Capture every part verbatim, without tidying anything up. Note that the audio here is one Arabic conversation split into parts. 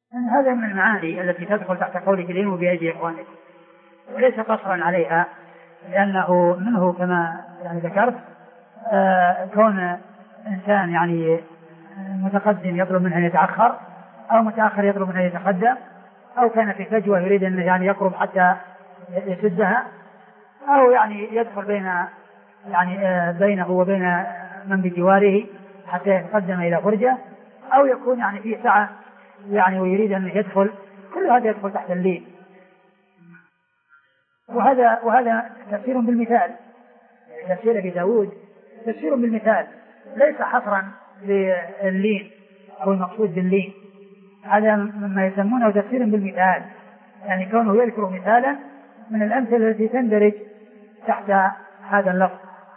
يعني هذا من المعاني التي تدخل تحت قوله لينوا بأيدي إخوانكم، وليس قصرا عليها، لأنه منه كما يعني ذكرت آه كون إنسان يعني متقدم يطلب منه أن يتأخر، أو متأخر يطلب منه أن يتقدم، أو كان في فجوة يريد أن يعني يقرب حتى يسدها، أو يعني يدخل بين يعني آه بينه وبين من بجواره حتى يتقدم إلى فرجة، أو يكون يعني فيه سعة يعني ويريد أن يدخل، كل هذا يدخل تحت اللين. وهذا وهذا تفسير بالمثال، تفسير أبي داود تفسير بالمثال، ليس حصرا لللين أو المقصود باللين، هذا مما يسمونه تفسير بالمثال، يعني كونه يذكر مثالا من الأمثلة التي تندرج تحت هذا اللفظ.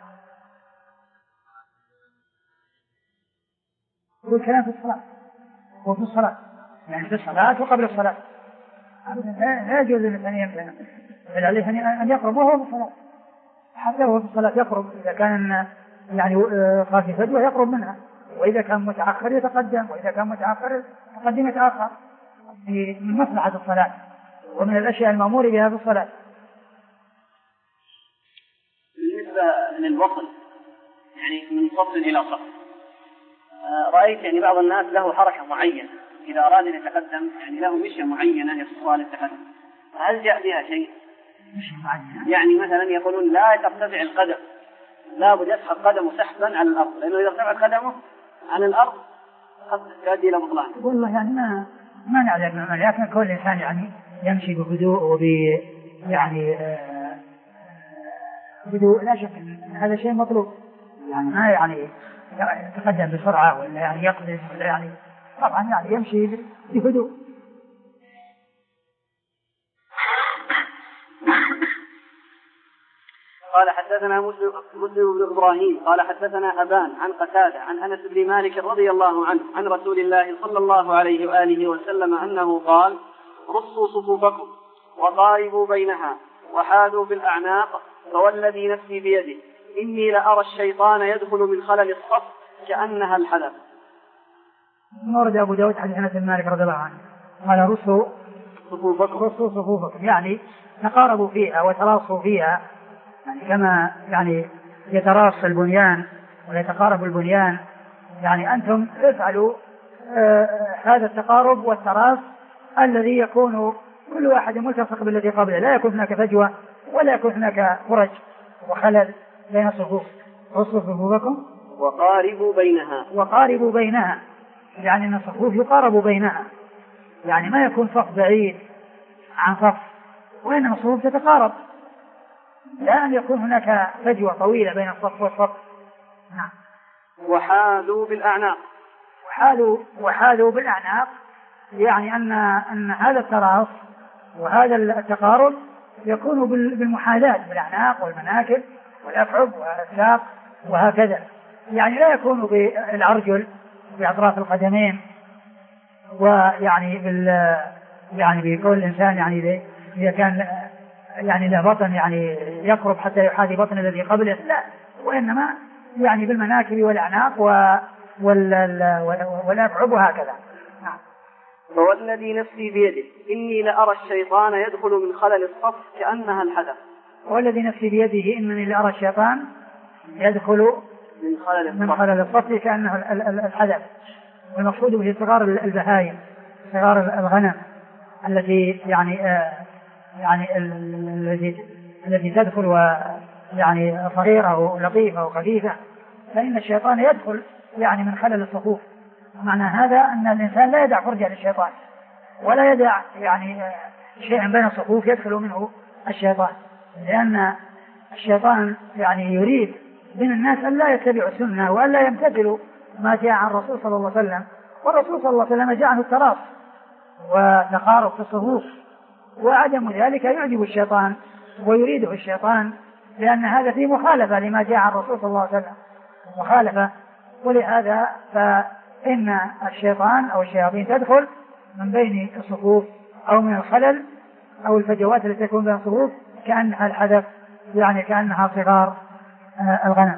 والكلام في الصلاة وفي الصلاة، يعني في الصلاة وقبل الصلاة لا يجوز للإنسان يمتنع، بل عليه أن يقرب وهو في الصلاة، حتى وهو في الصلاة يقرب، إذا كان يعني قاسي فجوة يقرب منها، وإذا كان متأخر يتقدم، وإذا كان متأخر يتقدم يتأخر، من مصلحة الصلاة ومن الأشياء المأمور بها في الصلاة. بالنسبة للوصل يعني من صف إلى صف، رأيت يعني بعض الناس له حركة معينة إذا أراد أن يتقدم، يعني له مشية معينة يصلها للتقدم، هل جاء بها شيء؟ يعني مثلا يقولون لا ترتفع القدم، لا بد يسحب قدمه سحبا على الأرض، لأنه إذا ارتفعت قدمه عن الأرض قد تؤدي إلى بطلان. والله يعني ما ما نعلم، لكن كل إنسان يعني يمشي بهدوء وب يعني هدوء، لا شك أن هذا شيء مطلوب، يعني ما يعني يتقدم بسرعة ولا يعني يقدم ولا يعني، طبعا يعني يمشي بهدوء. قال حدثنا مسلم بن إبراهيم قال حدثنا أبان عن قتادة عن أنس بن مالك رضي الله عنه عن رسول الله صلى الله عليه وآله وسلم أنه قال: رصوا صفوفكم وقاربوا بينها وحاذوا بالأعناق، فوالذي نفسي بيده إني لأرى الشيطان يدخل من خلل الصف كأنها الحلب. ورد أبو داود حديث أنس بن مالك رضي الله عنه قال: رصوا صفوفكم رصوا صفوفكم، يعني تقاربوا فيها وتراصوا فيها، يعني كما يعني يتراص البنيان ويتقارب البنيان، يعني أنتم افعلوا آه هذا التقارب والتراص الذي يكون كل واحد ملتصق بالذي قبله، لا يكون هناك فجوة ولا يكون هناك فرج وخلل بين الصفوف. رصوا صفوفكم وقاربوا بينها وقاربوا بينها، يعني أن الصفوف يقارب بينها، يعني ما يكون صف بعيد عن صف، وإنما الصفوف تتقارب، لا أن يكون هناك فجوة طويلة بين الصف والصف. نعم. وحاذوا بالأعناق وحاذوا وحاذوا بالأعناق، يعني أن أن هذا التراص وهذا التقارب يكون بالمحاذاة بالأعناق والمناكب والأكعب والساق وهكذا، يعني لا يكون بالأرجل بأطراف القدمين، ويعني بال يعني بكل الإنسان يعني إذا كان يعني له بطن يعني يقرب حتى يحاذي بطن الذي قبله، لا، وإنما يعني بالمناكب والأعناق والأكعب وهكذا. نعم. فوالذي نفسي بيده إني لأرى الشيطان يدخل من خلل الصف كأنها الحدث. والذي نفسي بيده إنني لأرى الشيطان يدخل من خلل من خلل الصف كأنه الحدث، والمقصود به صغار البهائم، صغار الغنم التي يعني آه يعني التي التي تدخل ويعني صغيرة ولطيفة وخفيفة، فإن الشيطان يدخل يعني من خلل الصفوف. معنى هذا أن الإنسان لا يدع فرجة للشيطان، ولا يدع يعني شيئا بين الصفوف يدخل منه الشيطان، لأن الشيطان يعني يريد من الناس أن لا يتبعوا السنة وأن لا يمتثلوا ما جاء عن الرسول صلى الله عليه وسلم، والرسول صلى الله عليه وسلم جاء عنه التراص وتقارب في الصفوف، وعدم ذلك يعجب الشيطان ويريده الشيطان، لأن هذا فيه مخالفة لما جاء عن الرسول صلى الله عليه وسلم، مخالفة. ولهذا فإن الشيطان أو الشياطين تدخل من بين الصفوف أو من الخلل أو الفجوات التي تكون بين الصفوف كأنها الحدث، يعني كأنها صغار الغنم.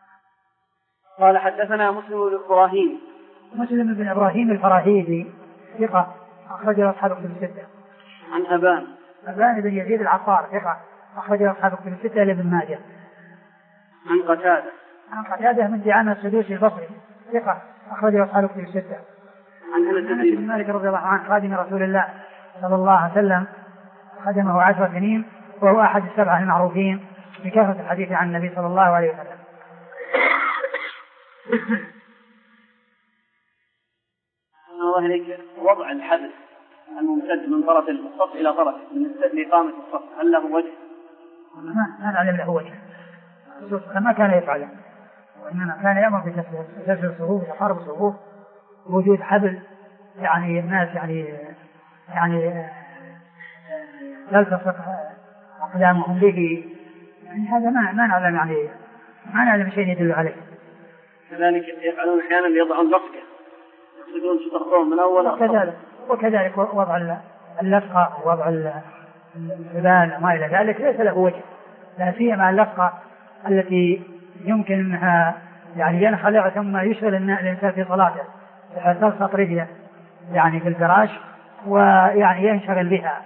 قال حدثنا مسلم بن إبراهيم مسلم بن إبراهيم الفراهيدي ثقة أخرج له أصحاب الكتب الستة. عن أبان أبان بن يزيد العطار ثقة أخرج له أصحاب الكتب الستة إلا ابن ماجه. عن قتادة عن قتادة من دعامة السدوسي البصري ثقة أخرج له أصحاب الكتب الستة. عن أنس بن مالك رضي الله عنه خادم رسول الله صلى الله عليه وسلم خدمه عشر سنين وهو أحد السبعة المعروفين بكثرة الحديث عن النبي صلى الله عليه وسلم. الله إليك وضع الحبل الممتد من طرف الصف إلى طرف من إقامة الصف هل له وجه؟ ما نعلم له وجه ما كان يفعله وإنما كان يأمر بكسر الصفوف وتقارب الصفوف وجود حبل يعني الناس يعني يعني تلتصق أقدامهم به يعني هذا ما ما نعلم يعني ما نعلم شيء يدل عليه. كذلك يفعلون أحيانا يضعون لصقة يقصدون شطرهم من أول وكذلك وكذلك وضع اللصقة ووضع الحبال وما إلى ذلك ليس له وجه لا سيما اللصقة التي يمكن أنها يعني ينخلع ثم يشغل الإنسان في صلاته تلصق رجله يعني في الفراش ويعني ينشغل بها.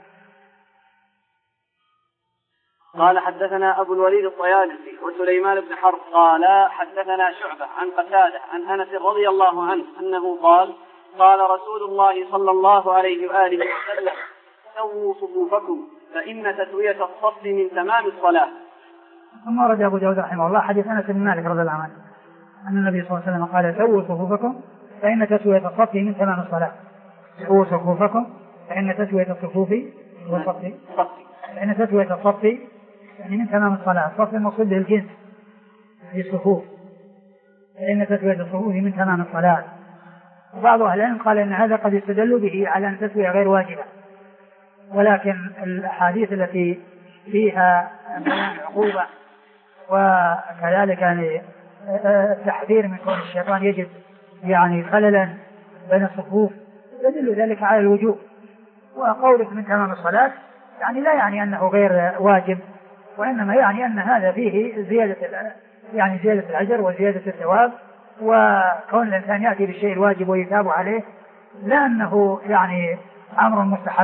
قال حدثنا أبو الوليد الطيالسي وسليمان بن حرب قال حدثنا شعبة عن قتادة عن أنس رضي الله عنه أنه قال قال رسول الله صلى الله عليه وآله وسلم سووا صفوفكم فإن تسوية الصف من تمام الصلاة. ثم ورد أبو داود رحمه الله حديث أنس بن مالك رضي الله عنه أن النبي صلى الله عليه وسلم قال سووا صفوفكم فإن تسوية الصف من تمام الصلاة. سووا صفوفكم فإن تسوية الصفوف والصف فإن تسوية الصف يعني من تمام الصلاة. الصف المقصود به الجنس في الصفوف فإن تسوية الصفوف من تمام الصلاة. وبعض أهل العلم قال إن هذا قد يستدل به على أن التسوية غير واجبة ولكن الأحاديث التي فيها بيان العقوبة وكذلك يعني التحذير من كون الشيطان يجد يعني خللا بين الصفوف يدل ذلك على الوجوب. وقولك من تمام الصلاة يعني لا يعني أنه غير واجب وإنما يعني أن هذا فيه زيادة يعني زيادة الأجر وزيادة الثواب وكون الإنسان يأتي بالشيء الواجب ويثاب عليه لا أنه يعني أمر مستحب.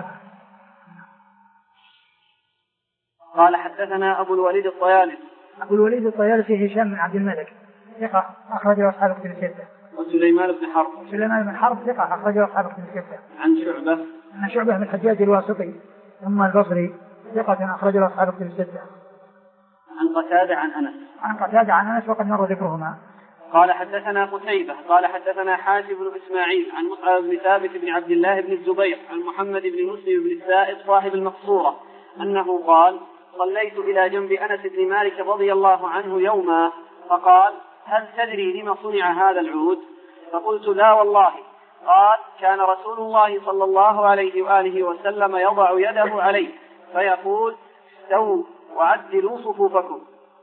قال حدثنا أبو الوليد الطيالسي أبو الوليد الطيالسي هشام بن عبد الملك ثقة أخرجه أصحاب الكتب الستة. وسليمان بن حرب سليمان بن حرب ثقة أخرجه أصحاب الكتب الستة. عن شعبة عن شعبة بن الحجاج الواسطي ثم البصري ثقة أخرجه أصحاب الكتب الستة. عن قتادة عن أنس عن قتادة عن أنس وقد مر ذكرهما. قال حدثنا قتيبة قال حدثنا حاتم بن إسماعيل عن مصعب بن ثابت بن عبد الله بن الزبير عن محمد بن مسلم بن السائب صاحب المقصورة أنه قال صليت إلى جنب أنس بن مالك رضي الله عنه يوما فقال هل تدري لما صنع هذا العود؟ فقلت لا والله. قال كان رسول الله صلى الله عليه وآله وسلم يضع يده عليه فيقول استووا وعدلوا صفوفكم.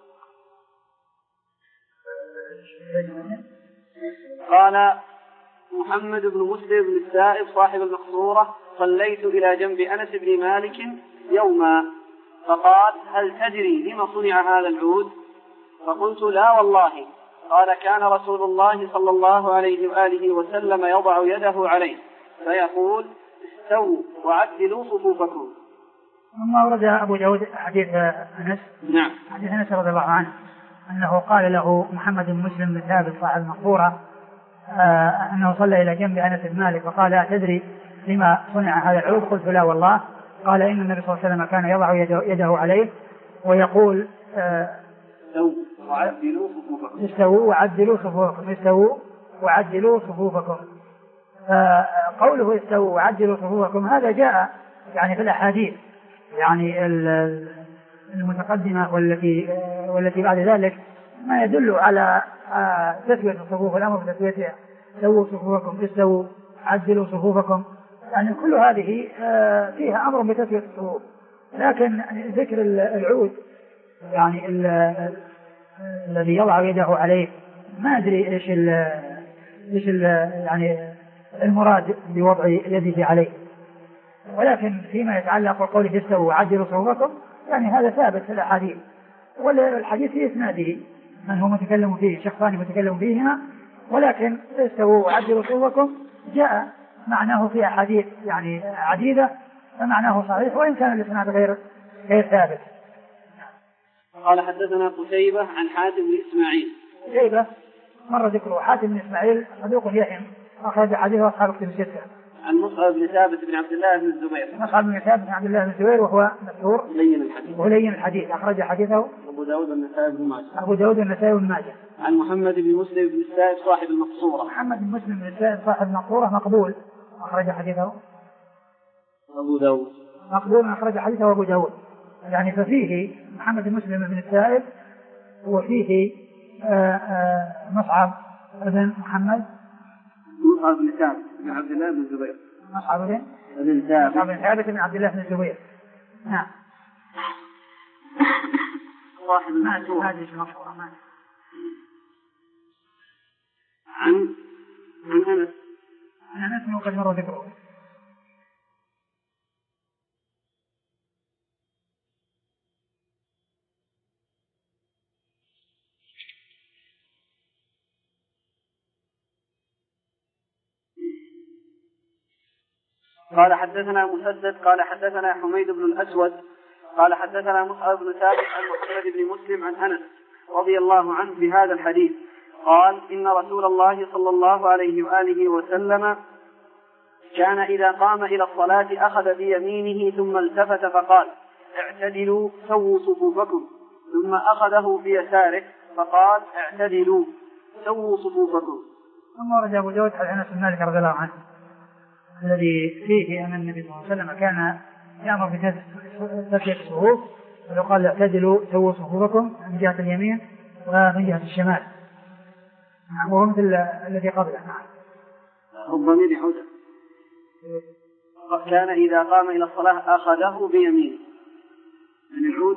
قال محمد بن مسلم بن السائب صاحب المقصورة صليت إلى جنب أنس بن مالك يوما فقال هل تدري لما صنع هذا العود؟ فقلت لا والله. قال كان رسول الله صلى الله عليه وآله وسلم يضع يده عليه فيقول استووا وعدلوا صفوفكم. ثم أورد أبو داود حديث أنس نعم حديث أنس رضي الله عنه أنه قال له محمد بن مسلم بن ثابت صاحب المقصورة آه أنه صلى إلى جنب أنس بن مالك فقال أتدري لما صنع هذا العود؟ قلت لا والله. قال إن النبي صلى الله عليه وسلم كان يضع يده, يده عليه ويقول استووا وعدلوا صفوفكم استووا وعدلوا صفوفكم استووا وعدلوا صفوفكم. فقوله استووا وعدلوا صفوفكم هذا جاء يعني في الأحاديث يعني المتقدمة والتي والتي بعد ذلك ما يدل على تسوية الصفوف والأمر بتسويتها. استووا صفوفكم استووا عدلوا صفوفكم يعني كل هذه فيها أمر بتسوية الصفوف. لكن ذكر العود يعني الذي يضع يده عليه ما أدري إيش ال إيش ال يعني المراد بوضع يده عليه ولكن فيما يتعلق بقوله استووا وعدلوا صفوفكم يعني هذا ثابت في الأحاديث والحديث في إسناده من هو متكلم فيه شخصان متكلم فيهما ولكن استووا وعدلوا صفوفكم جاء معناه في أحاديث يعني عديدة فمعناه صحيح وإن كان الإسناد غير غير ثابت. قال حدثنا قتيبة عن حاتم بن إسماعيل. قتيبة مر ذكره. حاتم بن إسماعيل صدوق يهم أخرج حديثه أصحاب كتب الستة. عن مصعب بن ثابت بن عبد الله بن الزبير. مصعب بن ثابت بن عبد الله بن الزبير وهو مشهور لين الحديث. ولين الحديث أخرج حديثه أبو داود والنسائي بن ماجه. أبو داود والنسائي بن ماجه. عن محمد بن مسلم بن السائب صاحب المقصورة. محمد بن مسلم بن السائب صاحب المقصورة مقبول أخرج حديثه أبو داود. مقبول أخرج حديثه أبو داود. يعني ففيه محمد بن مسلم بن السائب وفيه آآ آآ مصعب بن محمد مصعب بن ثابت بن عبد الله بن الزبير. مصعب بن بن ثابت مصعب بن ثابت بن عبد الله بن الزبير. نعم. صاحب المقصورة. هذه المقصورة. عن عن أنس. عن أنس وقد مر ذكره. قال حدثنا مسدد قال حدثنا حميد بن الأسود قال حدثنا مصعب بن ثابت عن محمد بن مسلم عن أنس رضي الله عنه بهذا الحديث قال إن رسول الله صلى الله عليه وآله وسلم كان إذا قام إلى الصلاة أخذ بيمينه ثم التفت فقال اعتدلوا سووا صفوفكم ثم أخذه بيساره فقال اعتدلوا سووا صفوفكم. ثم ورد أبو داود عن أنس بن مالك رضي الله عنه الذي فيه أن النبي صلى الله عليه وسلم كان يأمر بتسوية الصفوف ولو قال اعتدلوا سووا صفوفكم من جهة اليمين ومن جهة الشمال وهو مثل الذي قبله. الضمير يعود كان إذا قام إلى الصلاة أخذه بيمينه من العود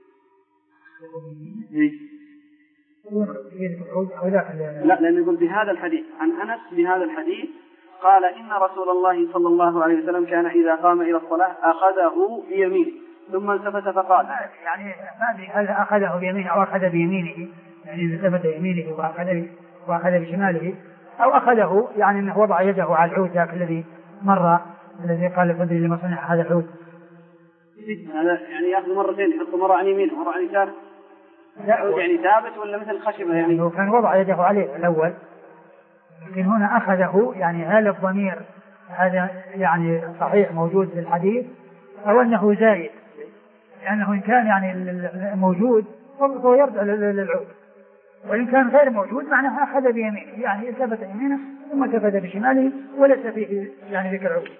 لا لأن يقول بهذا الحديث عن أنس بهذا الحديث قال إن رسول الله صلى الله عليه وسلم كان إذا قام إلى الصلاة أخذه بيمينه ثم التفت فقال يعني ما هل أخذه بيمينه أو أخذ بيمينه يعني التفت يمينه وأخذ وأخذ بشماله أو أخذه يعني أنه وضع يده على العود ذاك الذي مر الذي قال فدري لما صنع هذا العود. هذا يعني يأخذ مرتين يحط مرة عن يمينه مرة عن يساره العود يعني ثابت ولا مثل خشبة يعني هو كان وضع يده عليه الأول لكن هنا أخذه يعني هل الضمير هذا يعني صحيح موجود في الحديث أو أنه زايد لأنه إن كان يعني موجود فهو يرجع للعود وإن كان غير موجود معناه أخذ بيمينه يعني التفت يمينه ثم التفت بشماله وليس فيه يعني ذكر العود.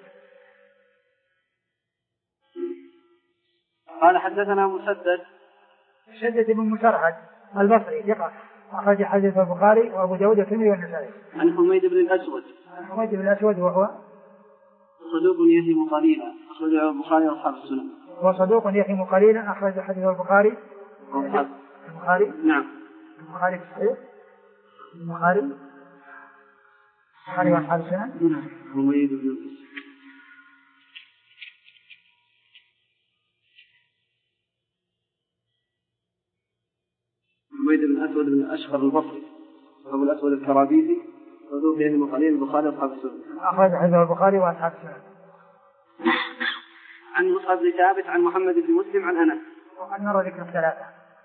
قال حدثنا مسدد مسدد بن مسرهد البصري ثقة أخرج حديث البخاري وأبو داود والترمذي والنسائي. عن حميد بن الأسود. عن حميد بن الأسود وهو صدوق يهم قليلا أخرجه البخاري وأصحاب السنن. وصدوق يهم قليلا أخرج حديث البخاري. البخاري. نعم. البخاري صحيح. البخاري. البخاري وأصحاب السنن. نعم. حميد بن الأسود. حميد بن الأسود بن الأشهر البصري أبو الأسود الكرابيسي صدوق يهم قليلا البخاري وأصحاب السنن. أخرج حديث البخاري وأصحاب السنن. عن مصعب بن ثابت عن محمد بن مسلم عن أنس. وقد نرى ذكر الثلاثة.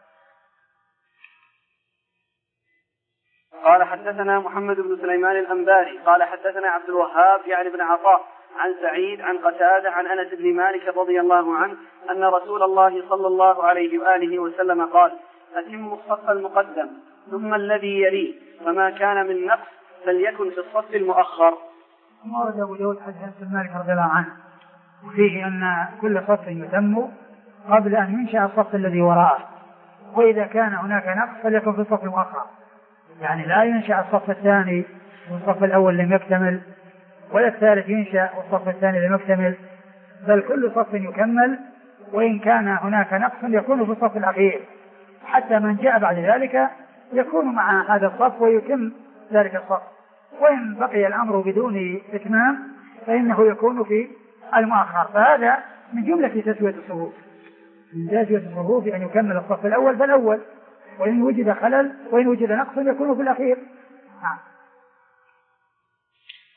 قال حدثنا محمد بن سليمان الأنباري قال حدثنا عبد الوهاب يعني بن عطاء عن سعيد عن قتادة عن أنس بن مالك رضي الله عنه أن رسول الله صلى الله عليه وآله وسلم قال أتموا الصف المقدم ثم الذي يليه فما كان من نقص فليكن في الصف المؤخر. ورد أبو داود حديث أنس بن مالك رضي الله عنه وفيه أن كل صف يتم قبل أن ينشأ الصف الذي وراءه وإذا كان هناك نقص فليكن في الصف المؤخر يعني لا ينشأ الصف الثاني والصف الأول لم يكتمل ولا الثالث ينشأ والصف الثاني لم يكتمل بل كل صف يكمل وإن كان هناك نقص يكون في الصف الأخير حتى من جاء بعد ذلك يكون مع هذا الصف ويتم ذلك الصف وإن بقي الأمر بدون إتمام فإنه يكون في المؤخر. فهذا من جملة تسوية الصفوف من تسوية الصفوف أن يكمل الصف الأول فالأول وإن وجد خلل وإن وجد نقص يكون في الأخير.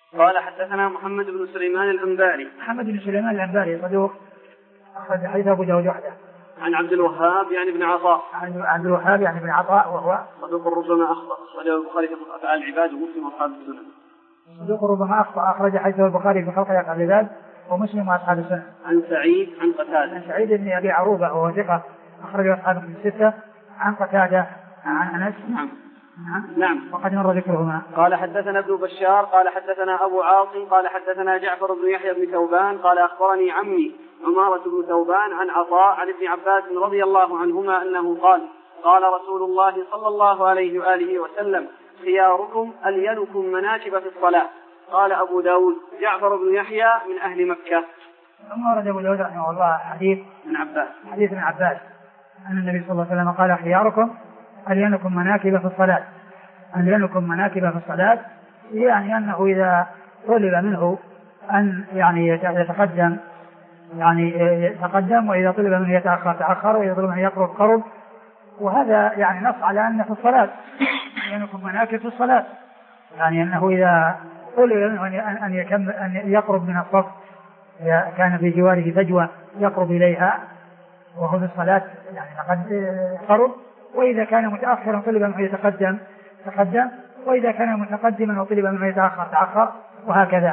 قال حدثنا محمد بن سليمان الأنباري. محمد بن سليمان الأنباري صدوق أخرج حديث أبو داود وحده. عن عبد الوهاب يعني بن عطاء. عن عبد الوهاب يعني بن عطاء وهو صدوق ربما أخطأ، أخرجه البخاري في أفعال العباد ومسلم وأصحاب السنن. صدوق ربما أخطأ، أخرج حديث البخاري في خلق أفعال العباد ومسلم وأصحاب السنن. عن سعيد عن قتادة. عن سعيد بن أبي عروبة وهو ثقة أخرج أصحاب الستة. عن قتادة عن أنس. نعم. نعم. نعم. وقد مر ذكرهما. قال حدثنا ابن بشار قال حدثنا أبو عاصم قال حدثنا جعفر بن يحيى بن ثوبان قال أخبرني عمي عمارة بن ثوبان عن عطاء عن ابن عباس رضي الله عنهما أنه قال قال رسول الله صلى الله عليه وآله وسلم خياركم ألينكم مناكب في الصلاة. قال أبو داود جعفر بن يحيى من أهل مكة. ثم ورد أبو داود رحمه الله حديث من عباس حديث من عباس أن النبي صلى الله عليه وسلم قال خياركم ألينكم مناكب في الصلاة. ألينكم مناكب في الصلاة يعني أنه إذا طلب منه أن يعني يتقدم يعني يتقدم، وإذا طلب منه يتأخر تأخر، وإذا طلب منه يقرب قرب. وهذا يعني نص على أن في الصلاة ألينكم مناكب في الصلاة، يعني أنه إذا طلب منه أن يكمل أن يقرب من الصف، إذا كان في جواره فجوة يقرب إليها وهو في الصلاة يعني لقد قرب، وإذا كان متأخرا طلب منه يتقدم تقدم، وإذا كان متقدما وطلب منه يتأخر تأخر، وهكذا.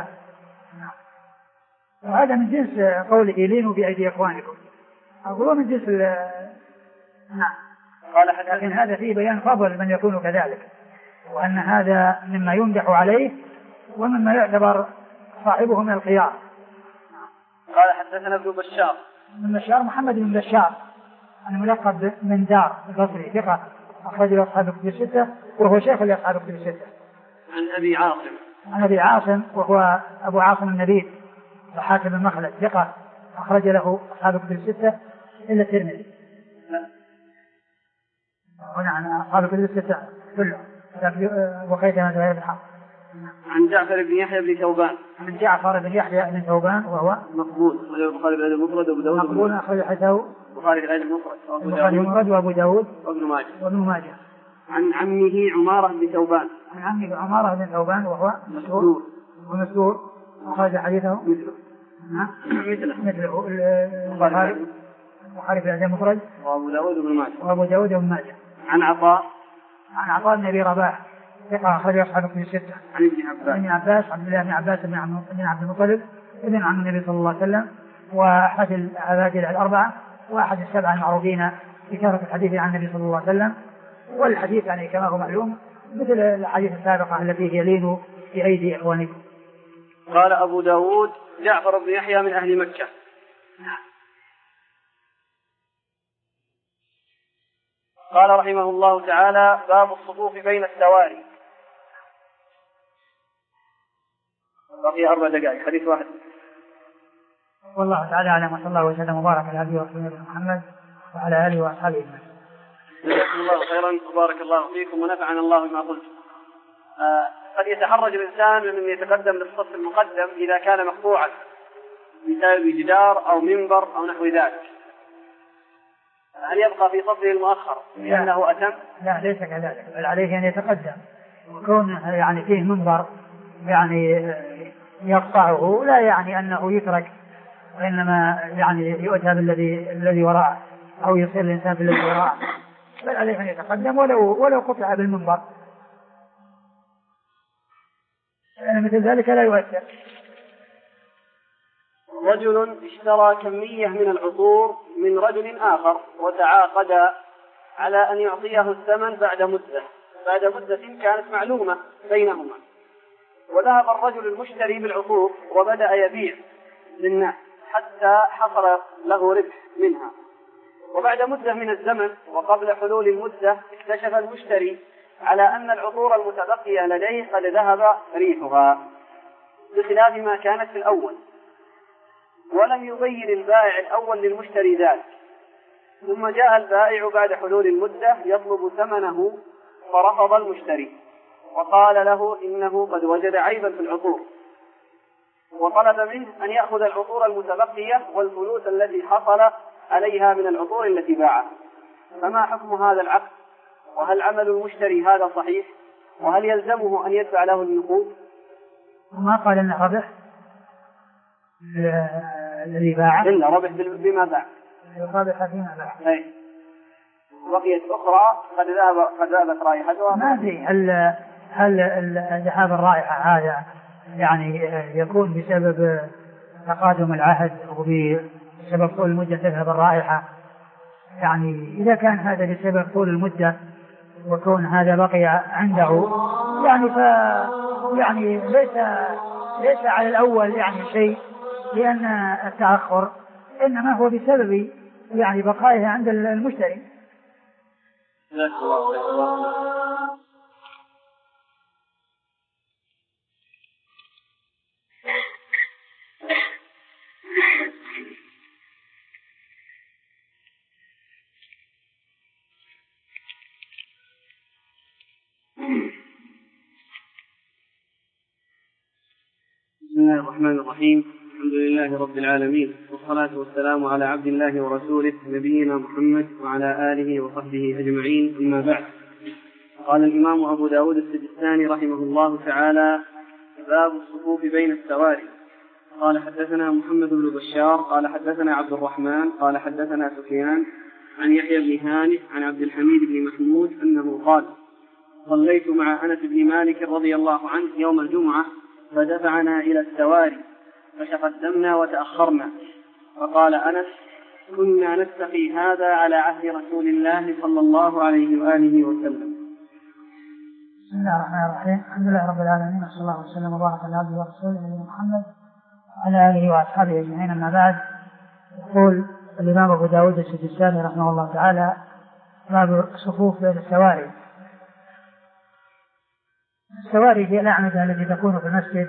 وهذا من جنس قوله لينوا بأيدي إخوانكم، أقول من جنس نعم. لكن هذا فيه بيان فضل من يكون كذلك، وأن هذا مما يمدح عليه ومما يعتبر صاحبه من الخيار. قال حدثنا ابن بشار. من بشار محمد بن بشار الملقب من دار البصري ثقة أخرج له أصحاب الكتب الستة وهو شيخ لأصحاب الكتب الستة. عن أبي عاصم. عن أبي عاصم وهو أبو عاصم النبيل وحاكم المخلد ثقة أخرج له أصحاب الكتب الستة إلا الترمذي. ونعم أصحاب الكتب الستة كله وقيد من زهير الحق. عن جعفر بن يحيى بن ثوبان. عن جعفر بن يحيى بن ثوبان وهو مقبول أخرج البخاري في الأدب المفرد وأبو داود. مقبول أخرج حديثه البخاري في الأدب المفرد البخاري المفرد وأبو داود وابن ماجه. وابن ماجه. عن عمه عمارة بن ثوبان. عن عمه عمارة بن ثوبان وهو مسعود ومسعود أخرج حديثه مثله. مثله مثله البخاري البخاري في الأدب المفرد وأبو داود وابن ماجه. وأبو داود وابن ماجه. عن عطاء. عن عطاء بن أبي رباح ثقة أخرج أصحاب الكتب الستة. عن ابن عباس. عن ابن عباس عبد الله بن عباس بن عبد المطلب ابن عم النبي صلى الله عليه وسلم، وأحد العباد الأربعة وأحد السبعة المعروفين بكثرة الحديث عن النبي صلى الله عليه وسلم. والحديث يعني كما هو معلوم مثل الحديث السابقة التي هي لينوا في أيدي إخوانكم. قال أبو داود جعفر بن يحيى من أهل مكة. قال رحمه الله تعالى باب الصفوف بين السواري. بقي أربع دقائق حديث واحد. والله تعالى أعلم، وصلى الله وسلم وبارك على عبده ورسوله محمد وعلى آله وأصحابه أجمعين. جزاكم الله خيرا وبارك الله فيكم ونفعنا الله بما قلت. آه قد يتحرج الإنسان من يتقدم للصف المقدم إذا كان مقطوعا بسبب جدار أو منبر أو نحو ذلك، هل يبقى في صفه المؤخر لأنه أتم؟ لا ليس كذلك، بل عليه أن يتقدم، وكون يعني فيه منبر يعني يقطعه لا يعني أنه يترك، وإنما يعني يؤتى بالذي الذي وراءه أو يصير الإنسان بالذي وراءه، بل عليه أن يتقدم ولو ولو قطع بالمنبر، يعني مثل ذلك لا يؤثر. رجل اشترى كمية من العطور من رجل آخر وتعاقد على أن يعطيه الثمن بعد مدة بعد مدة كانت معلومة بينهما، وذهب الرجل المشتري بالعطور وبدأ يبيع للناس حتى حصل له ربح منها، وبعد مدة من الزمن وقبل حلول المدة اكتشف المشتري على أن العطور المتبقية لديه قد ذهب ريحها بخلاف ما كانت في الأول، ولم يبين البائع الأول للمشتري ذلك، ثم جاء البائع بعد حلول المدة يطلب ثمنه فرفض المشتري وقال له إنه قد وجد عيبا في العطور، وطلب منه أن يأخذ العطور المتبقية والفلوس التي حصل عليها من العطور التي باعها. فما حكم هذا العقد؟ وهل عمل المشتري هذا صحيح؟ وهل يلزمه أن يدفع له النقود؟ وما قال أنه ربح الذي باع إلا ربح بما باع، ربح فيما باع. أي بقيت أخرى قد ذهب قد ذهبت رائحتها. ما أدري هل هل ذهاب الرائحة هذا يعني يكون بسبب تقادم العهد أو بسبب طول المدة تذهب الرائحة؟ يعني إذا كان هذا بسبب طول المدة وكون هذا بقي عنده يعني ف يعني ليس ليس على الأول يعني شيء، لأن التأخر إنما هو بسبب يعني بقائه عند المشتري. بسم الله الرحمن الرحيم. الحمد لله رب العالمين، والصلاة والسلام على عبد الله ورسوله نبينا محمد وعلى آله وصحبه أجمعين، أما بعد. قال الإمام أبو داود السجستاني رحمه الله تعالى: باب الصفوف بين السواري. قال حدثنا محمد بن بشار قال حدثنا عبد الرحمن قال حدثنا سفيان عن يحيى بن هانئ عن عبد الحميد بن محمود أنه قال: صليت مع أنس بن مالك رضي الله عنه يوم الجمعة فدفعنا إلى السواري فتقدمنا وتأخرنا، فقال أنس: كنا نتقي هذا على عهد رسول الله صلى الله عليه وآله وسلم. بسم الله الرحمن الرحيم. الحمد لله رب العالمين، وصلى الله وسلم وبارك على عبده ورسوله نبينا محمد وعلى آله وأصحابه أجمعين، أما بعد. يقول الإمام أبو داود السجستاني رحمه الله تعالى: باب الصفوف بين السواري. السواري هي الأعمدة التي تكون في المسجد،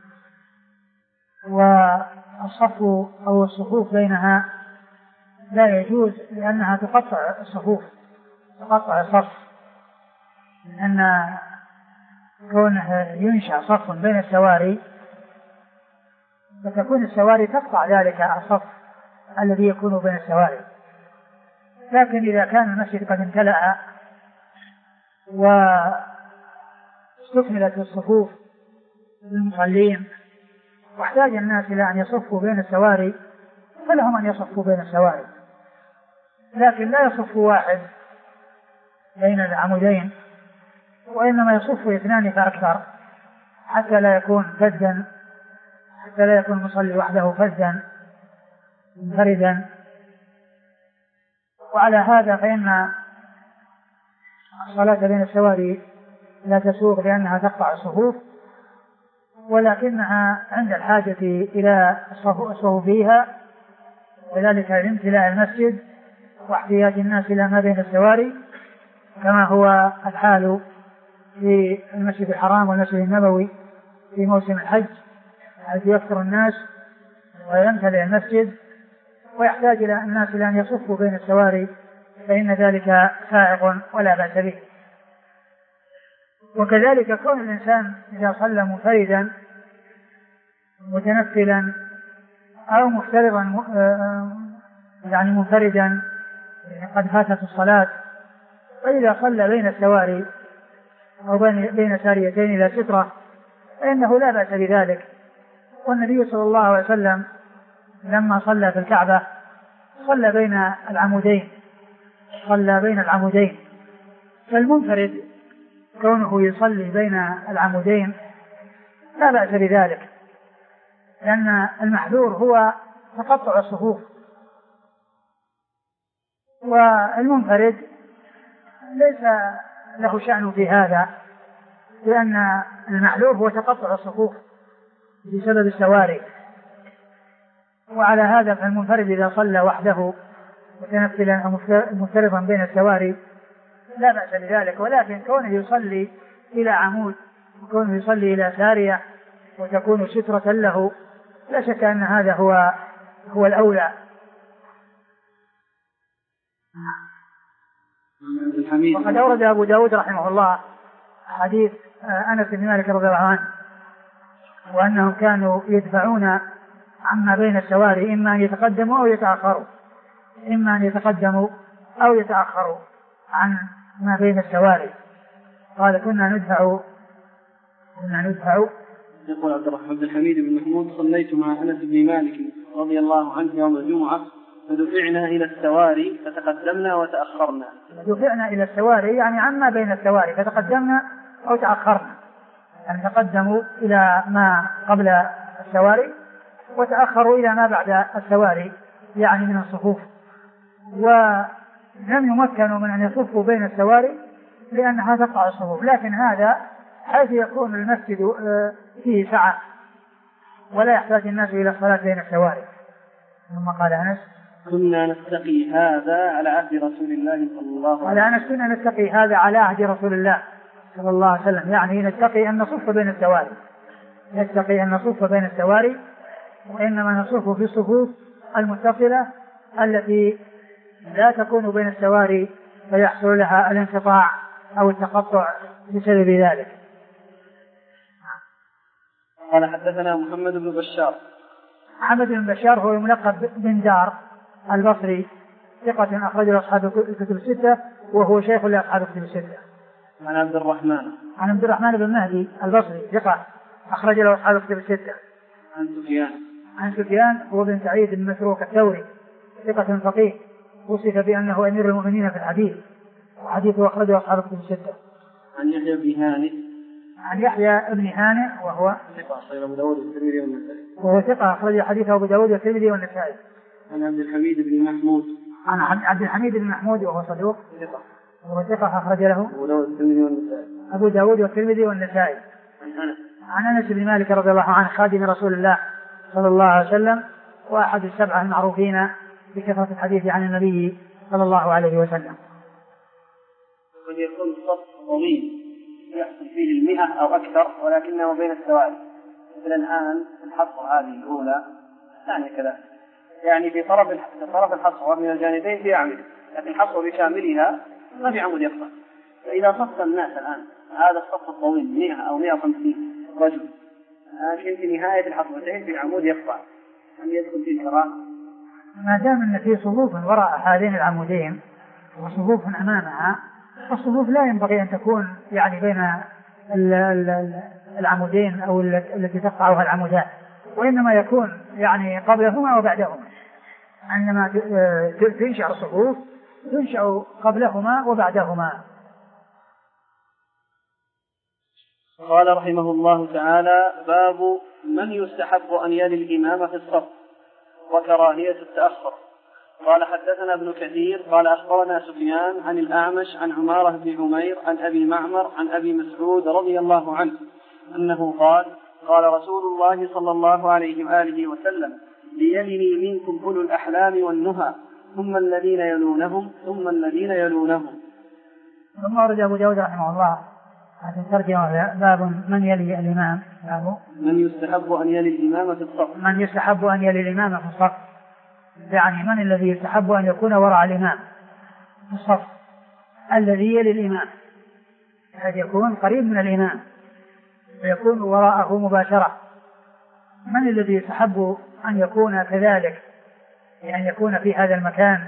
والصف أو الصفوف بينها لا يجوز لأنها تقطع الصفوف، تقطع الصف، لأن كونه ينشأ صف بين السواري فتكون السواري تقطع ذلك الصف الذي يكون بين السواري. لكن إذا كان المسجد قد امتلأ واستكملت الصفوف للمصلين واحتاج الناس إلى أن يصفوا بين السواري فلهم أن يصفوا بين السواري، لكن لا يصف واحد بين العمودين، وإنما يصف اثنان فأكثر حتى لا يكون فزا، حتى لا يكون المصلي وحده فزا منفردا. وعلى هذا فإن الصلاة بين السواري لا تسوغ لأنها تقطع الصفوف، ولكنها عند الحاجة إلى الصفوف فيها، وذلك لامتلاء المسجد واحتياج الناس إلى ما بين السواري، كما هو الحال في المسجد الحرام والمسجد النبوي في موسم الحج، حيث يكثر الناس ويمتلئ المسجد ويحتاج إلى الناس إلى أن يصفوا بين السواري، فإن ذلك سائغ ولا بأس به. وكذلك كون الإنسان إذا صلى منفردا متنفلا أو مفترضا يعني منفردا قد فاتت الصلاة، فإذا صلى بين السواري أو بين ساريتين إلى سترة فإنه لا بأس بذلك. والنبي صلى الله عليه وسلم لما صلى في الكعبة صلى بين العمودين، صلى بين العمودين، فالمنفرد كونه يصلي بين العمودين لا بأس بذلك، لأن المحذور هو تقطع الصفوف، والمنفرد ليس له شأن في هذا، لأن المحذور هو تقطع الصفوف بسبب السواري. وعلى هذا فالمنفرد إذا صلى وحده متنفلا أو مفترضا بين السواري لا بأس بذلك، ولكن كونه يصلي إلى عمود وكونه يصلي إلى سارية وتكون سترة له لا شك أن هذا هو هو الأولى. وقد أورد أبو داود رحمه الله حديث أنس بن مالك رضي الله عنه، وأنهم كانوا يدفعون عما بين السواري إما أن يتقدموا أو يتأخروا، إما أن يتقدموا أو يتأخروا عن ما بين السواري. قال: كنا ندفع كنا ندفع يقول عبد الرحمن عبد الحميد بن محمود: صليت مع أنس بن مالك رضي الله عنه يوم الجمعة فدفعنا إلى السواري فتقدمنا وتأخرنا. دفعنا إلى السواري يعني عما بين السواري، فتقدمنا أو تأخرنا، يعني تقدموا إلى ما قبل السواري وتأخروا إلى ما بعد السواري يعني من الصفوف. ولم يمكنوا من أن يصفوا بين السواري لأنها تقطع الصفوف، لكن هذا حيث يكون المسجد فيه سعة ولا يحتاج الناس إلى الصلاة بين السواري. ثم قال أنس: كنا نستقي هذا على عهد رسول الله صلى الله عليه وسلم. قال أنس: كنا نستقي هذا على عهد رسول الله صلى الله عليه وسلم، يعني نستقي أن نصف بين السواري، نستقي أن نصف بين السواري، وإنما نصف في الصفوف المتصلة التي لا تكون بين السواري فيحصل لها الانقطاع أو التقطع بسبب ذلك. قال: حدثنا محمد بن بشار. محمد بن بشار هو الملقب بن دار البصري، ثقة أخرج له أصحاب الكتب الستة، وهو شيخ لأصحاب الكتب الستة. عن عبد الرحمن عن عبد الرحمن بن مهدي البصري، ثقة أخرج له أصحاب الكتب الستة. عن سفيان عن سفيان هو بن سعيد بن مسروق الثوري، ثقة فقيه، وصف بأنه أمير المؤمنين في الحديث، وحديثه أخرجه أصحاب الكتب الستة. عن يحيى بن هانئ. عن يحيى بن هانئ وهو ثقة أخرجه أبو داود والترمذي والنسائي. وهو ثقة أخرج حديثه أبو داود والترمذي والنسائي. عن عبد الحميد بن محمود. عن عبد الحميد بن محمود وهو صدوق، ثقة وهو ثقة أخرج له أبو داود والترمذي والنسائي. أبو داود والترمذي والنسائي. عن أنس. عن أنس بن مالك رضي الله عنه خادم رسول الله صلى الله عليه وسلم، وأحد السبعة المعروفين بكثرة الحديث عن النبي صلى الله عليه وسلم. قد يكون الصف طويل يحصل فيه المئة أو أكثر ولكنه بين السواري، مثل الآن الحصة هذه الأولى الثانية كذا، يعني في طرف في طرف الحصة من الجانبين في أعمدة، لكن الحصة بكاملها ما في عمود يقطع. فإذا صف الناس الآن هذا الصف الطويل مئة أو مئة وخمسين رجل، لكن في نهاية الحصتين في عمود يقطع، هل يدخل في الكراهة؟ ما دام أن في صفوف وراء هذين العمودين وصفوف أمامها، الصفوف لا ينبغي أن تكون يعني بين العمودين أو التي تقطعها العمودات، وإنما يكون يعني قبلهما وبعدهما، عندما تنشأ الصفوف تنشأ قبلهما وبعدهما. قال رحمه الله تعالى: باب من يستحب أن يلي الإمام في الصف وكراهية التأخر. قال: حدثنا ابن كثير قال أخبرنا سفيان عن الأعمش عن عمارة بن عمير عن أبي معمر عن أبي مسعود رضي الله عنه أنه قال: قال رسول الله صلى الله عليه وآله وسلم: ليلني منكم أولو الأحلام والنهى ثم الذين يلونهم ثم الذين يلونهم. ثم ورد أبو داود رحمه الله هذه الترجمة: باب من يلي الإمام، باب من يستحب أن يلي الإمام في الصف. من يستحب أن يلي الإمام في الصف، يعني من الذي يستحب أن يكون وراء الإمام في الصف؟ الذي يلي الإمام قد يكون قريب من الإمام ويكون وراءه مباشرة. من الذي يستحب أن يكون كذلك، يعني يكون في هذا المكان؟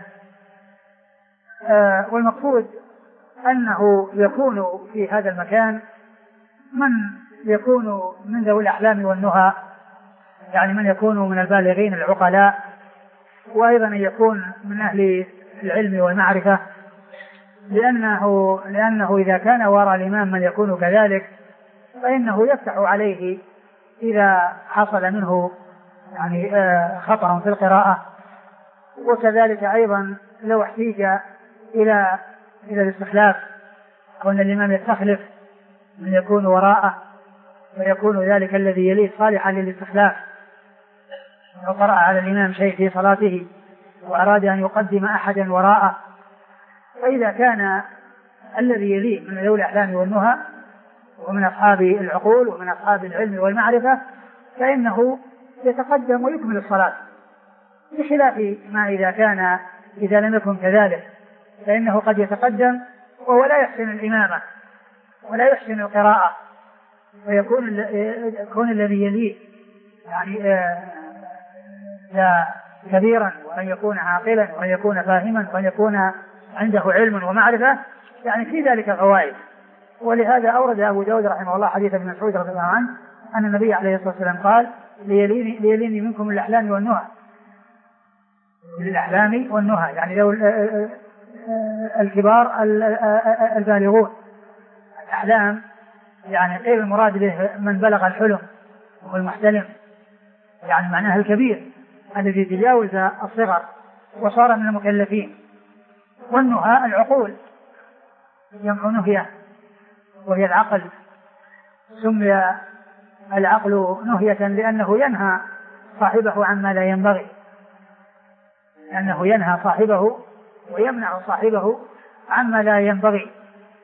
آه والمقصود أنه يكون في هذا المكان من يكون من ذوي الأحلام والنهى، يعني من يكون من البالغين العقلاء، وأيضا يكون من أهل العلم والمعرفة، لأنه, لأنه إذا كان وراء الإمام من يكون كذلك فإنه يفتح عليه إذا حصل منه يعني خطأ في القراءة، وكذلك أيضا لو احتيج إلى إلى الاستخلاف أو أن الإمام يستخلف من يكون وراءه ويكون ذلك الذي يليه صالحا للاستخلاف، لو قرأ على الإمام شيء في صلاته وأراد أن يقدم أحدا وراءه، فإذا كان الذي يليه من ذوي الأحلام والنهى ومن أصحاب العقول ومن أصحاب العلم والمعرفة فإنه يتقدم ويكمل الصلاة، بخلاف ما إذا كان إذا لم يكن كذلك فإنه قد يتقدم وهو لا يحسن الإمامة ولا يحسن القراءة، ويكون يكون الذي يليه يعني لا كبيرا وأن يكون عاقلا وأن يكون فاهما وأن يكون عنده علم ومعرفة، يعني في ذلك فوائد. ولهذا أورد أبو داود رحمه الله حديث ابن مسعود رضي الله عنه أن النبي عليه الصلاة والسلام قال ليليني, ليليني منكم الأحلام والنهى، الأحلام والنهى يعني لو الكبار البالغون. الأحلام يعني قيل المراد به من بلغ الحلم والمحتلم، يعني معناها الكبير الذي تجاوز الصغر وصار من المكلفين. والنهى العقول، جمع نهية وهي العقل، سمي العقل نهية لأنه ينهى صاحبه عما لا ينبغي، لأنه ينهى صاحبه ويمنع صاحبه عما لا ينبغي.